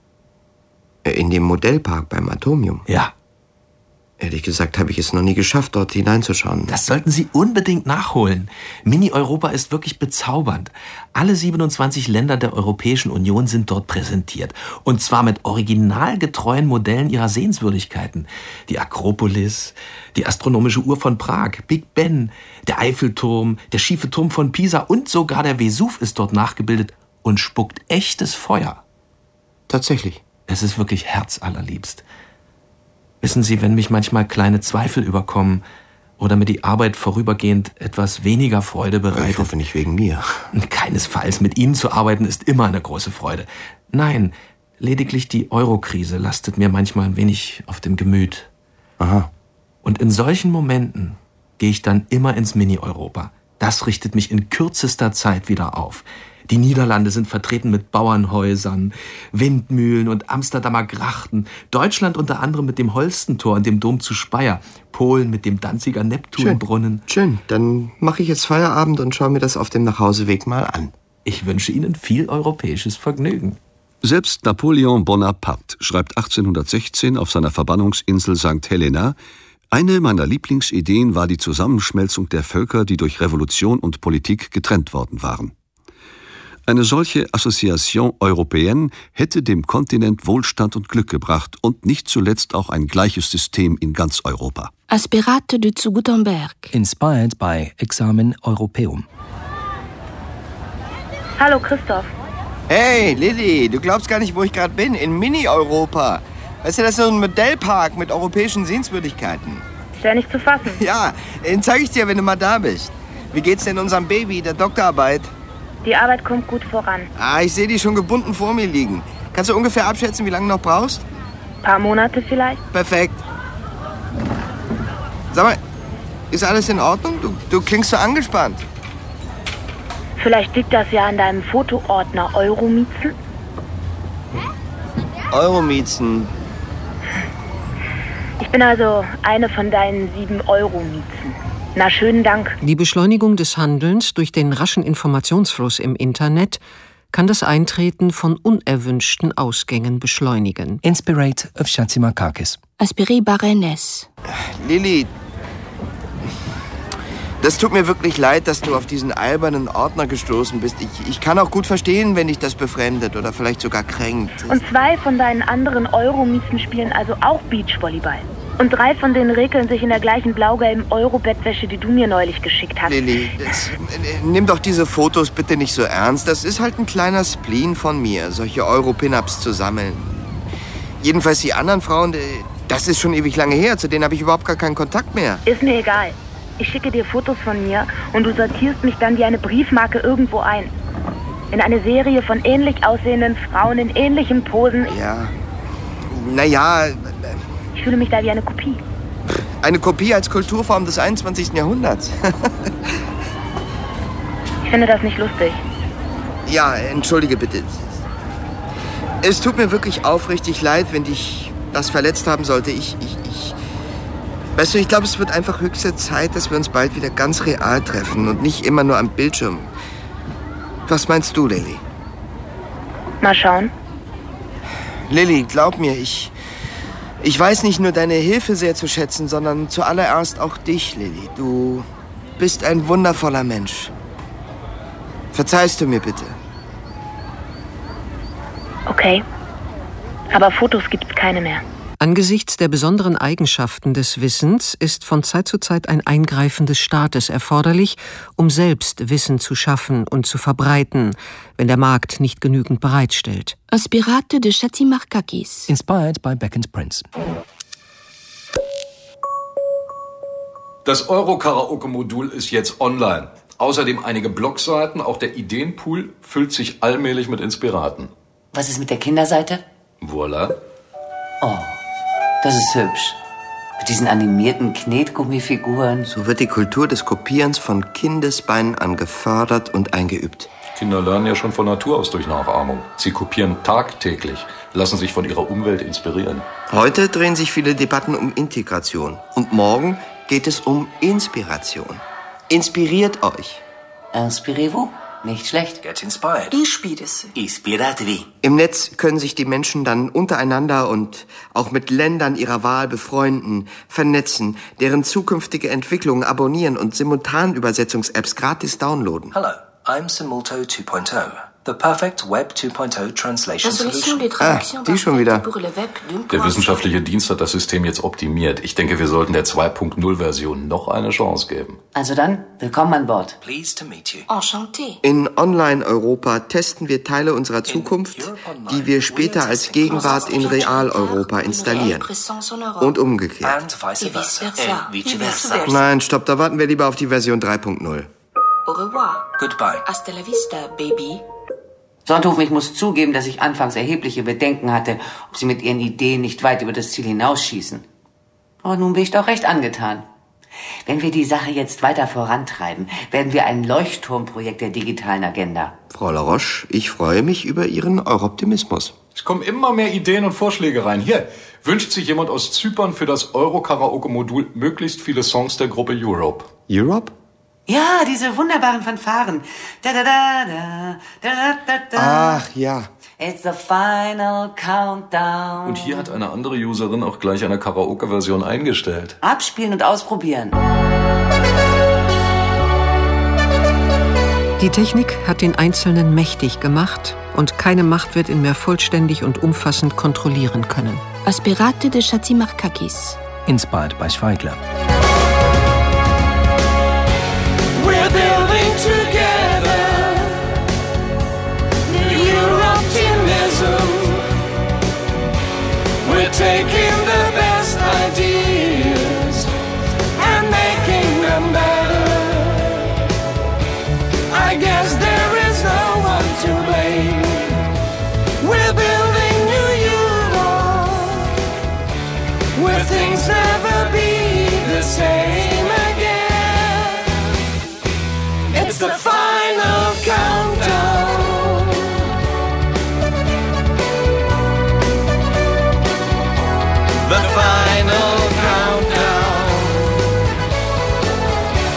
In dem Modellpark beim Atomium? Ja. Ehrlich gesagt habe ich es noch nie geschafft, dort hineinzuschauen. Das sollten Sie unbedingt nachholen. Mini-Europa ist wirklich bezaubernd. Alle siebenundzwanzig Länder der Europäischen Union sind dort präsentiert. Und zwar mit originalgetreuen Modellen ihrer Sehenswürdigkeiten. Die Akropolis, die astronomische Uhr von Prag, Big Ben, der Eiffelturm, der schiefe Turm von Pisa und sogar der Vesuv ist dort nachgebildet und spuckt echtes Feuer. Tatsächlich. Es ist wirklich herzallerliebst. Wissen Sie, wenn mich manchmal kleine Zweifel überkommen oder mir die Arbeit vorübergehend etwas weniger Freude bereitet. Ich hoffe nicht wegen mir. Keinesfalls. Mit Ihnen zu arbeiten ist immer eine große Freude. Nein, lediglich die Euro-Krise lastet mir manchmal ein wenig auf dem Gemüt. Aha. Und in solchen Momenten gehe ich dann immer ins Mini-Europa. Das richtet mich in kürzester Zeit wieder auf. Die Niederlande sind vertreten mit Bauernhäusern, Windmühlen und Amsterdamer Grachten. Deutschland unter anderem mit dem Holstentor und dem Dom zu Speyer. Polen mit dem Danziger Neptunbrunnen. Schön, schön. Dann mache ich jetzt Feierabend und schaue mir das auf dem Nachhauseweg mal an. Ich wünsche Ihnen viel europäisches Vergnügen. Selbst Napoleon Bonaparte schreibt achtzehnhundertsechzehn auf seiner Verbannungsinsel Sankt Helena: Eine meiner Lieblingsideen war die Zusammenschmelzung der Völker, die durch Revolution und Politik getrennt worden waren. Eine solche Association Européenne hätte dem Kontinent Wohlstand und Glück gebracht und nicht zuletzt auch ein gleiches System in ganz Europa. Aspirate de zu Gutenberg. Inspired by Examen Europäum. Hallo Christoph. Hey Lilly, du glaubst gar nicht, wo ich gerade bin. In Mini-Europa. Weißt du, das ist so ein Modellpark mit europäischen Sehenswürdigkeiten. Ist ja nicht zu fassen. Ja, den zeige ich dir, wenn du mal da bist. Wie geht's denn unserem Baby, der Doktorarbeit? Die Arbeit kommt gut voran. Ah, ich sehe die schon gebunden vor mir liegen. Kannst du ungefähr abschätzen, wie lange du noch brauchst? Ein paar Monate vielleicht. Perfekt. Sag mal, ist alles in Ordnung? Du, du klingst so angespannt. Vielleicht liegt das ja an deinem Fotoordner Euromiezen. Euromiezen? Ich bin also eine von deinen sieben Euromiezen. Na, schönen Dank. Die Beschleunigung des Handelns durch den raschen Informationsfluss im Internet kann das Eintreten von unerwünschten Ausgängen beschleunigen. Inspirate of Chatzimarkakis. Aspiré Baroness. Lilly, das tut mir wirklich leid, dass du auf diesen albernen Ordner gestoßen bist. Ich, ich kann auch gut verstehen, wenn dich das befremdet oder vielleicht sogar kränkt. Und zwei von deinen anderen Euromieten spielen also auch Beachvolleyball. Und drei von denen rekeln sich in der gleichen blau-gelben Euro-Bettwäsche, die du mir neulich geschickt hast. Lilly, das, nimm doch diese Fotos bitte nicht so ernst. Das ist halt ein kleiner Spleen von mir, solche Euro-Pin-Ups zu sammeln. Jedenfalls die anderen Frauen, das ist schon ewig lange her. Zu denen habe ich überhaupt gar keinen Kontakt mehr. Ist mir egal. Ich schicke dir Fotos von mir und du sortierst mich dann wie eine Briefmarke irgendwo ein. In eine Serie von ähnlich aussehenden Frauen in ähnlichen Posen. Ja, naja... Ich fühle mich da wie eine Kopie. Eine Kopie als Kulturform des einundzwanzigsten Jahrhunderts. Ich finde das nicht lustig. Ja, entschuldige bitte. Es tut mir wirklich aufrichtig leid, wenn dich das verletzt haben sollte. Ich, ich, ich... Weißt du, ich glaube, es wird einfach höchste Zeit, dass wir uns bald wieder ganz real treffen und nicht immer nur am Bildschirm. Was meinst du, Lilly? Mal schauen. Lilly, glaub mir, ich... Ich weiß nicht nur deine Hilfe sehr zu schätzen, sondern zuallererst auch dich, Lilly. Du bist ein wundervoller Mensch. Verzeihst du mir bitte? Okay. Aber Fotos gibt's keine mehr. Angesichts der besonderen Eigenschaften des Wissens ist von Zeit zu Zeit ein Eingreifen des Staates erforderlich, um selbst Wissen zu schaffen und zu verbreiten, wenn der Markt nicht genügend bereitstellt. Inspirate de Chatzimarkakis. Inspired by Beckons Prince. Das Euro-Karaoke-Modul ist jetzt online. Außerdem einige Blogseiten, auch der Ideenpool füllt sich allmählich mit Inspiraten. Was ist mit der Kinderseite? Voilà. Oh, das ist hübsch. Mit diesen animierten Knetgummifiguren. So wird die Kultur des Kopierens von Kindesbeinen an gefördert und eingeübt. Kinder lernen ja schon von Natur aus durch Nachahmung. Sie kopieren tagtäglich, lassen sich von ihrer Umwelt inspirieren. Heute drehen sich viele Debatten um Integration. Und morgen geht es um Inspiration. Inspiriert euch. Inspirez-vous? Nicht schlecht. Get inspired. Inspire-se. Inspiratevi. Im Netz können sich die Menschen dann untereinander und auch mit Ländern ihrer Wahl befreunden, vernetzen, deren zukünftige Entwicklungen abonnieren und Simultanübersetzungs-Apps gratis downloaden. Hello, I'm Simulto two point oh. The perfect Web two point oh translation solution. Ah, die schon wieder. Der wissenschaftliche Dienst hat das System jetzt optimiert. Ich denke, wir sollten der zwei Punkt null Version noch eine Chance geben. Also dann, willkommen an Bord. Pleased to meet you. Enchanté. In Online-Europa testen wir Teile unserer Zukunft, die wir später als Gegenwart in Real-Europa installieren. Und umgekehrt. And vice versa. And vice versa. Nein, stopp, da warten wir lieber auf die Version drei Punkt null. Au revoir. Goodbye. Hasta la vista, baby. Sonthofen, ich muss zugeben, dass ich anfangs erhebliche Bedenken hatte, ob Sie mit Ihren Ideen nicht weit über das Ziel hinausschießen. Aber nun bin ich doch recht angetan. Wenn wir die Sache jetzt weiter vorantreiben, werden wir ein Leuchtturmprojekt der digitalen Agenda. Frau Laroche, ich freue mich über Ihren Europtimismus. Es kommen immer mehr Ideen und Vorschläge rein. Hier, wünscht sich jemand aus Zypern für das Euro-Karaoke-Modul möglichst viele Songs der Gruppe Europe. Europe? Ja, diese wunderbaren Fanfaren. Da, da, da, da, da, da, da. Ach, ja. It's the final countdown. Und hier hat eine andere Userin auch gleich eine Karaoke-Version eingestellt. Abspielen und ausprobieren. Die Technik hat den Einzelnen mächtig gemacht und keine Macht wird ihn mehr vollständig und umfassend kontrollieren können. Aspirate de Chatzimarkakis. Inspired by Schweigler. We're building together new optimism. We're taking the best ideas and making them better. I guess there is no one to blame. We're building New Europe where things never be the same again. It's the final countdown. The final countdown.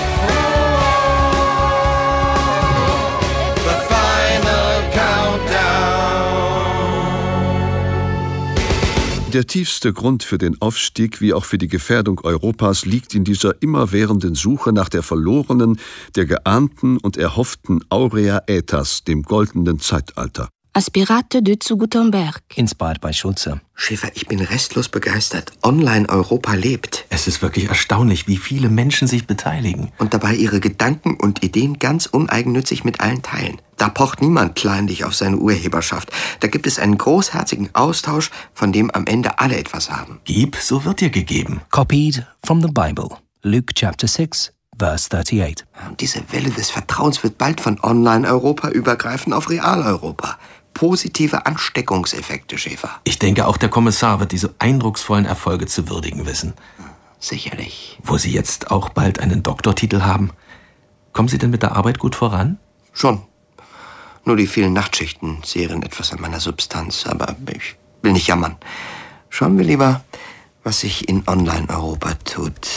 Der tiefste Grund für den Aufstieg wie auch für die Gefährdung Europas liegt in dieser immerwährenden Suche nach der verlorenen, der geahnten und erhofften Aurea Aetas, dem goldenen Zeitalter. Aspirate de zu Gutenberg. Inspired by Schulze. Schäfer, ich bin restlos begeistert. Online-Europa lebt. Es ist wirklich erstaunlich, wie viele Menschen sich beteiligen. Und dabei ihre Gedanken und Ideen ganz uneigennützig mit allen teilen. Da pocht niemand kleinlich auf seine Urheberschaft. Da gibt es einen großherzigen Austausch, von dem am Ende alle etwas haben. Gib, so wird dir gegeben. Copied from the Bible. Luke chapter six, verse thirty-eight. Und diese Welle des Vertrauens wird bald von Online-Europa übergreifen auf Real-Europa. Positive Ansteckungseffekte, Schäfer. Ich denke, auch der Kommissar wird diese eindrucksvollen Erfolge zu würdigen wissen. Sicherlich. Wo Sie jetzt auch bald einen Doktortitel haben. Kommen Sie denn mit der Arbeit gut voran? Schon. Nur die vielen Nachtschichten zehren etwas an meiner Substanz. Aber ich will nicht jammern. Schauen wir lieber, was sich in Online-Europa tut.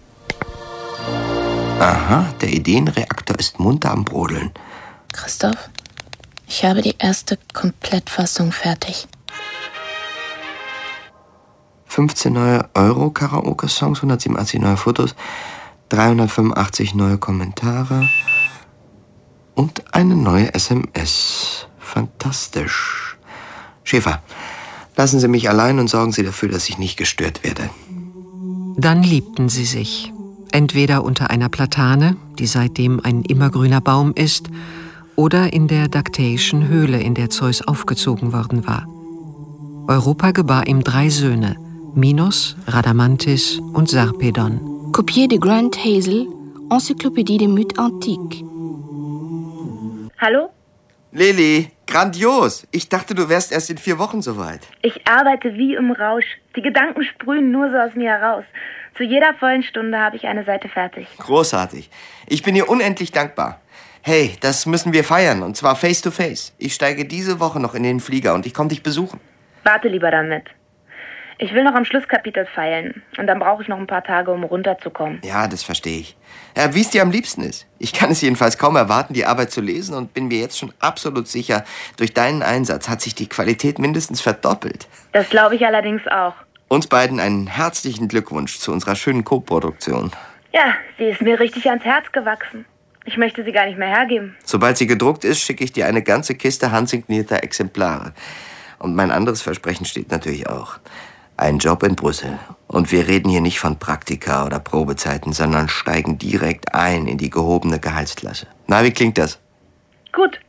Aha, der Ideenreaktor ist munter am Brodeln. Christoph? Ich habe die erste Komplettfassung fertig. fünfzehn neue Euro-Karaoke-Songs, hundertsiebenundachtzig neue Fotos, dreihundertfünfundachtzig neue Kommentare und eine neue S M S. Fantastisch. Schäfer, lassen Sie mich allein und sorgen Sie dafür, dass ich nicht gestört werde. Dann liebten sie sich. Entweder unter einer Platane, die seitdem ein immergrüner Baum ist, oder in der Dakteischen Höhle, in der Zeus aufgezogen worden war. Europa gebar ihm drei Söhne, Minos, Radamanthys und Sarpedon. Copié de Grant Hazel, Encyclopédie des Mythes Antiques. Hallo? Lili, grandios. Ich dachte, du wärst erst in vier Wochen soweit. Ich arbeite wie im Rausch. Die Gedanken sprühen nur so aus mir heraus. Zu jeder vollen Stunde habe ich eine Seite fertig. Großartig. Ich bin dir unendlich dankbar. Hey, das müssen wir feiern, und zwar face to face. Ich steige diese Woche noch in den Flieger und ich komme dich besuchen. Warte lieber damit. Ich will noch am Schlusskapitel feilen und dann brauche ich noch ein paar Tage, um runterzukommen. Ja, das verstehe ich. Ja, wie es dir am liebsten ist. Ich kann es jedenfalls kaum erwarten, die Arbeit zu lesen und bin mir jetzt schon absolut sicher, durch deinen Einsatz hat sich die Qualität mindestens verdoppelt. Das glaube ich allerdings auch. Uns beiden einen herzlichen Glückwunsch zu unserer schönen Co-Produktion. Ja, sie ist mir richtig ans Herz gewachsen. Ich möchte sie gar nicht mehr hergeben. Sobald sie gedruckt ist, schicke ich dir eine ganze Kiste handsignierter Exemplare. Und mein anderes Versprechen steht natürlich auch. Ein Job in Brüssel. Und wir reden hier nicht von Praktika oder Probezeiten, sondern steigen direkt ein in die gehobene Gehaltsklasse. Na, wie klingt das? Gut.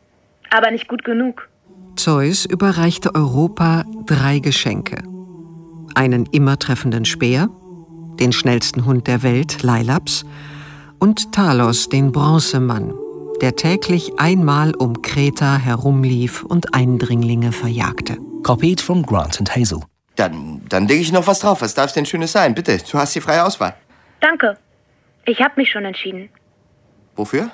Aber nicht gut genug. Zeus überreichte Europa drei Geschenke. Einen immer treffenden Speer, den schnellsten Hund der Welt, Leilaps, und Talos, den Bronzemann, der täglich einmal um Kreta herumlief und Eindringlinge verjagte. Copied from Grant and Hazel. Dann, dann lege ich noch was drauf. Was darf's denn Schönes sein? Bitte, du hast die freie Auswahl. Danke. Ich habe mich schon entschieden. Wofür?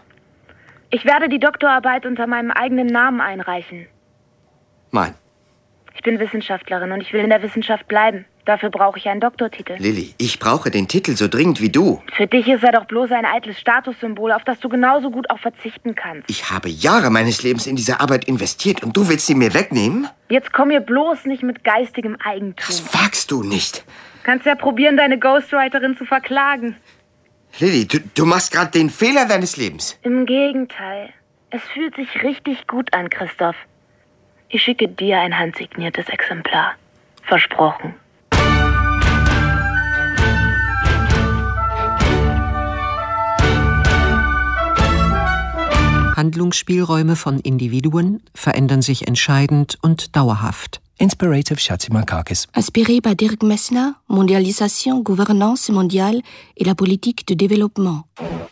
Ich werde die Doktorarbeit unter meinem eigenen Namen einreichen. Mein. Ich bin Wissenschaftlerin und ich will in der Wissenschaft bleiben. Dafür brauche ich einen Doktortitel. Lilly, ich brauche den Titel so dringend wie du. Für dich ist er doch bloß ein eitles Statussymbol, auf das du genauso gut auch verzichten kannst. Ich habe Jahre meines Lebens in diese Arbeit investiert und du willst sie mir wegnehmen? Jetzt komm mir bloß nicht mit geistigem Eigentum. Das wagst du nicht. Kannst ja probieren, deine Ghostwriterin zu verklagen. Lilly, du, du machst gerade den Fehler deines Lebens. Im Gegenteil. Es fühlt sich richtig gut an, Christoph. Ich schicke dir ein handsigniertes Exemplar. Versprochen. Handlungsspielräume von Individuen verändern sich entscheidend und dauerhaft. Inspirative Chatzimarkakis. Inspiré par Dirk Messner, Mondialisation, Gouvernance mondiale et la politique de développement.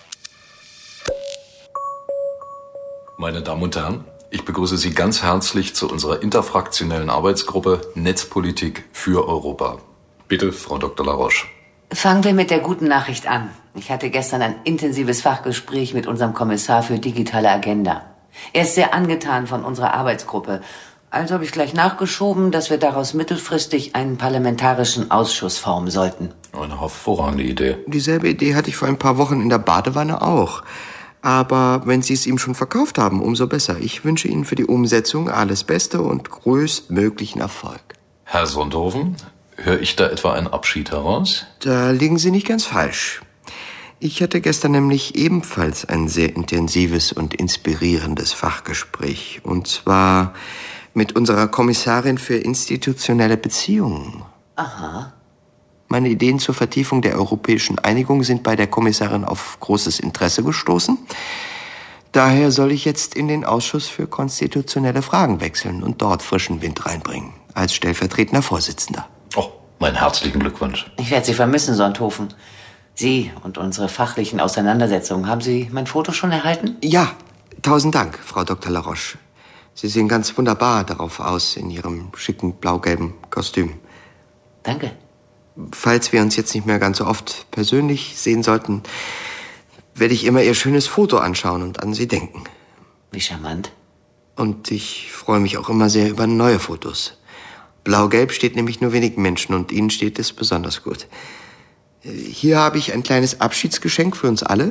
Meine Damen und Herren, ich begrüße Sie ganz herzlich zu unserer interfraktionellen Arbeitsgruppe Netzpolitik für Europa. Bitte, Frau Doktor Laroche. Fangen wir mit der guten Nachricht an. Ich hatte gestern ein intensives Fachgespräch mit unserem Kommissar für digitale Agenda. Er ist sehr angetan von unserer Arbeitsgruppe. Also habe ich gleich nachgeschoben, dass wir daraus mittelfristig einen parlamentarischen Ausschuss formen sollten. Eine hervorragende Idee. Dieselbe Idee hatte ich vor ein paar Wochen in der Badewanne auch. Aber wenn Sie es ihm schon verkauft haben, umso besser. Ich wünsche Ihnen für die Umsetzung alles Beste und größtmöglichen Erfolg. Herr Sonthofen, höre ich da etwa einen Abschied heraus? Da liegen Sie nicht ganz falsch. Ich hatte gestern nämlich ebenfalls ein sehr intensives und inspirierendes Fachgespräch. Und zwar mit unserer Kommissarin für institutionelle Beziehungen. Aha. Meine Ideen zur Vertiefung der europäischen Einigung sind bei der Kommissarin auf großes Interesse gestoßen. Daher soll ich jetzt in den Ausschuss für konstitutionelle Fragen wechseln und dort frischen Wind reinbringen, als stellvertretender Vorsitzender. Oh, meinen herzlichen Glückwunsch. Ich werde Sie vermissen, Sonthofen. Sie und unsere fachlichen Auseinandersetzungen. Haben Sie mein Foto schon erhalten? Ja, tausend Dank, Frau Doktor Laroche. Sie sehen ganz wunderbar darauf aus in Ihrem schicken blau-gelben Kostüm. Danke. Falls wir uns jetzt nicht mehr ganz so oft persönlich sehen sollten, werde ich immer Ihr schönes Foto anschauen und an Sie denken. Wie charmant. Und ich freue mich auch immer sehr über neue Fotos. Blau-gelb steht nämlich nur wenigen Menschen und Ihnen steht es besonders gut. Hier habe ich ein kleines Abschiedsgeschenk für uns alle.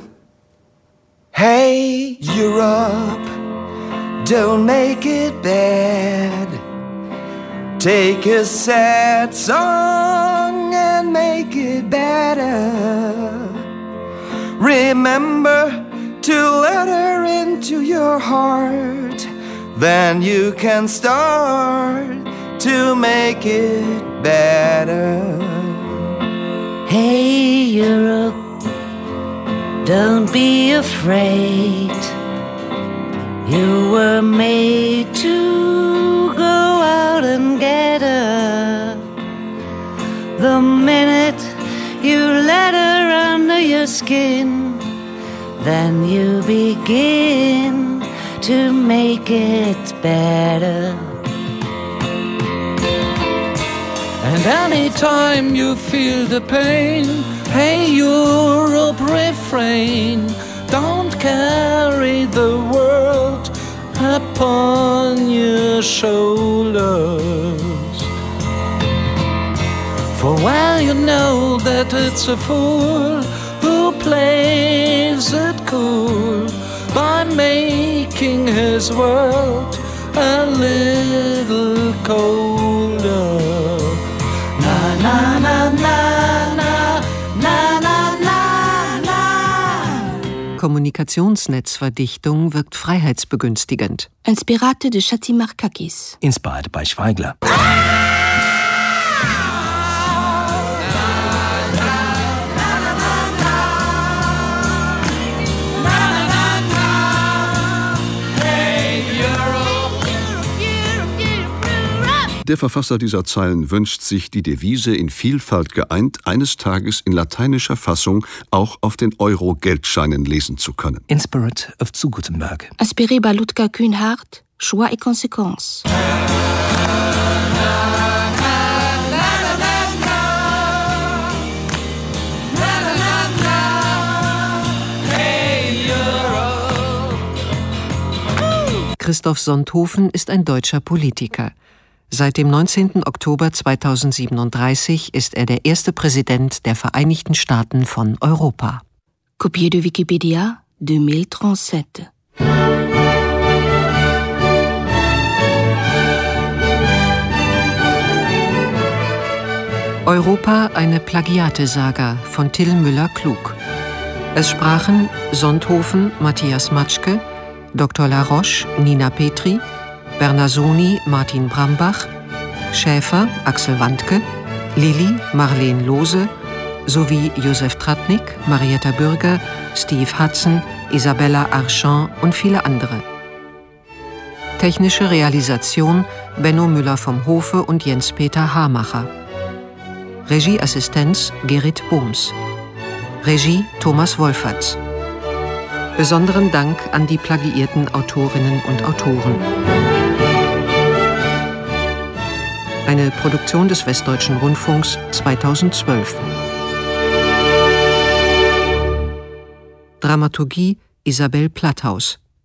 Hey, Europe, don't make it bad. Take a sad song and make it better. Remember to let her into your heart. Then you can start to make it better. Hey, Europe, don't be afraid. You were made to go out and get her. The minute you let her under your skin, then you begin to make it better. And anytime you feel the pain, hey Europe, refrain. Don't carry the world upon your shoulders. For well you know that it's a fool who plays it cool by making his world a little colder. Na na na na na na na na na. Kommunikationsnetzverdichtung wirkt freiheitsbegünstigend. Inspirate de Chatzimarkakis. Inspired by Schweigler. Der Verfasser dieser Zeilen wünscht sich, die Devise in Vielfalt geeint eines Tages in lateinischer Fassung auch auf den Euro-Geldscheinen lesen zu können. Inspired of zu Gutenberg. Inspiré par Ludger Kühnhardt, Choix et Conséquences. Christoph Sonthofen ist ein deutscher Politiker. Seit dem neunzehnten Oktober zweitausendsiebenunddreißig ist er der erste Präsident der Vereinigten Staaten von Europa. Copié de Wikipédia deux mille trente-sept. Europa, eine Plagiate-Saga von Till Müller-Klug. Es sprachen Sonthofen, Matthias Matschke, Doktor Laroche, Nina Petri, Bernasoni, Martin Brambach, Schäfer, Axel Wandke, Lilly, Marleen Lohse sowie Josef Tratnik, Marietta Bürger, Steve Hudson, Isabella Archand und viele andere. Technische Realisation Benno Müller vom Hofe und Jens-Peter Hamacher. Regieassistenz Gerrit Bohms. Regie Thomas Wolferts. Besonderen Dank an die plagiierten Autorinnen und Autoren. Eine Produktion des Westdeutschen Rundfunks zweitausendzwölf. Dramaturgie Isabel Platthaus.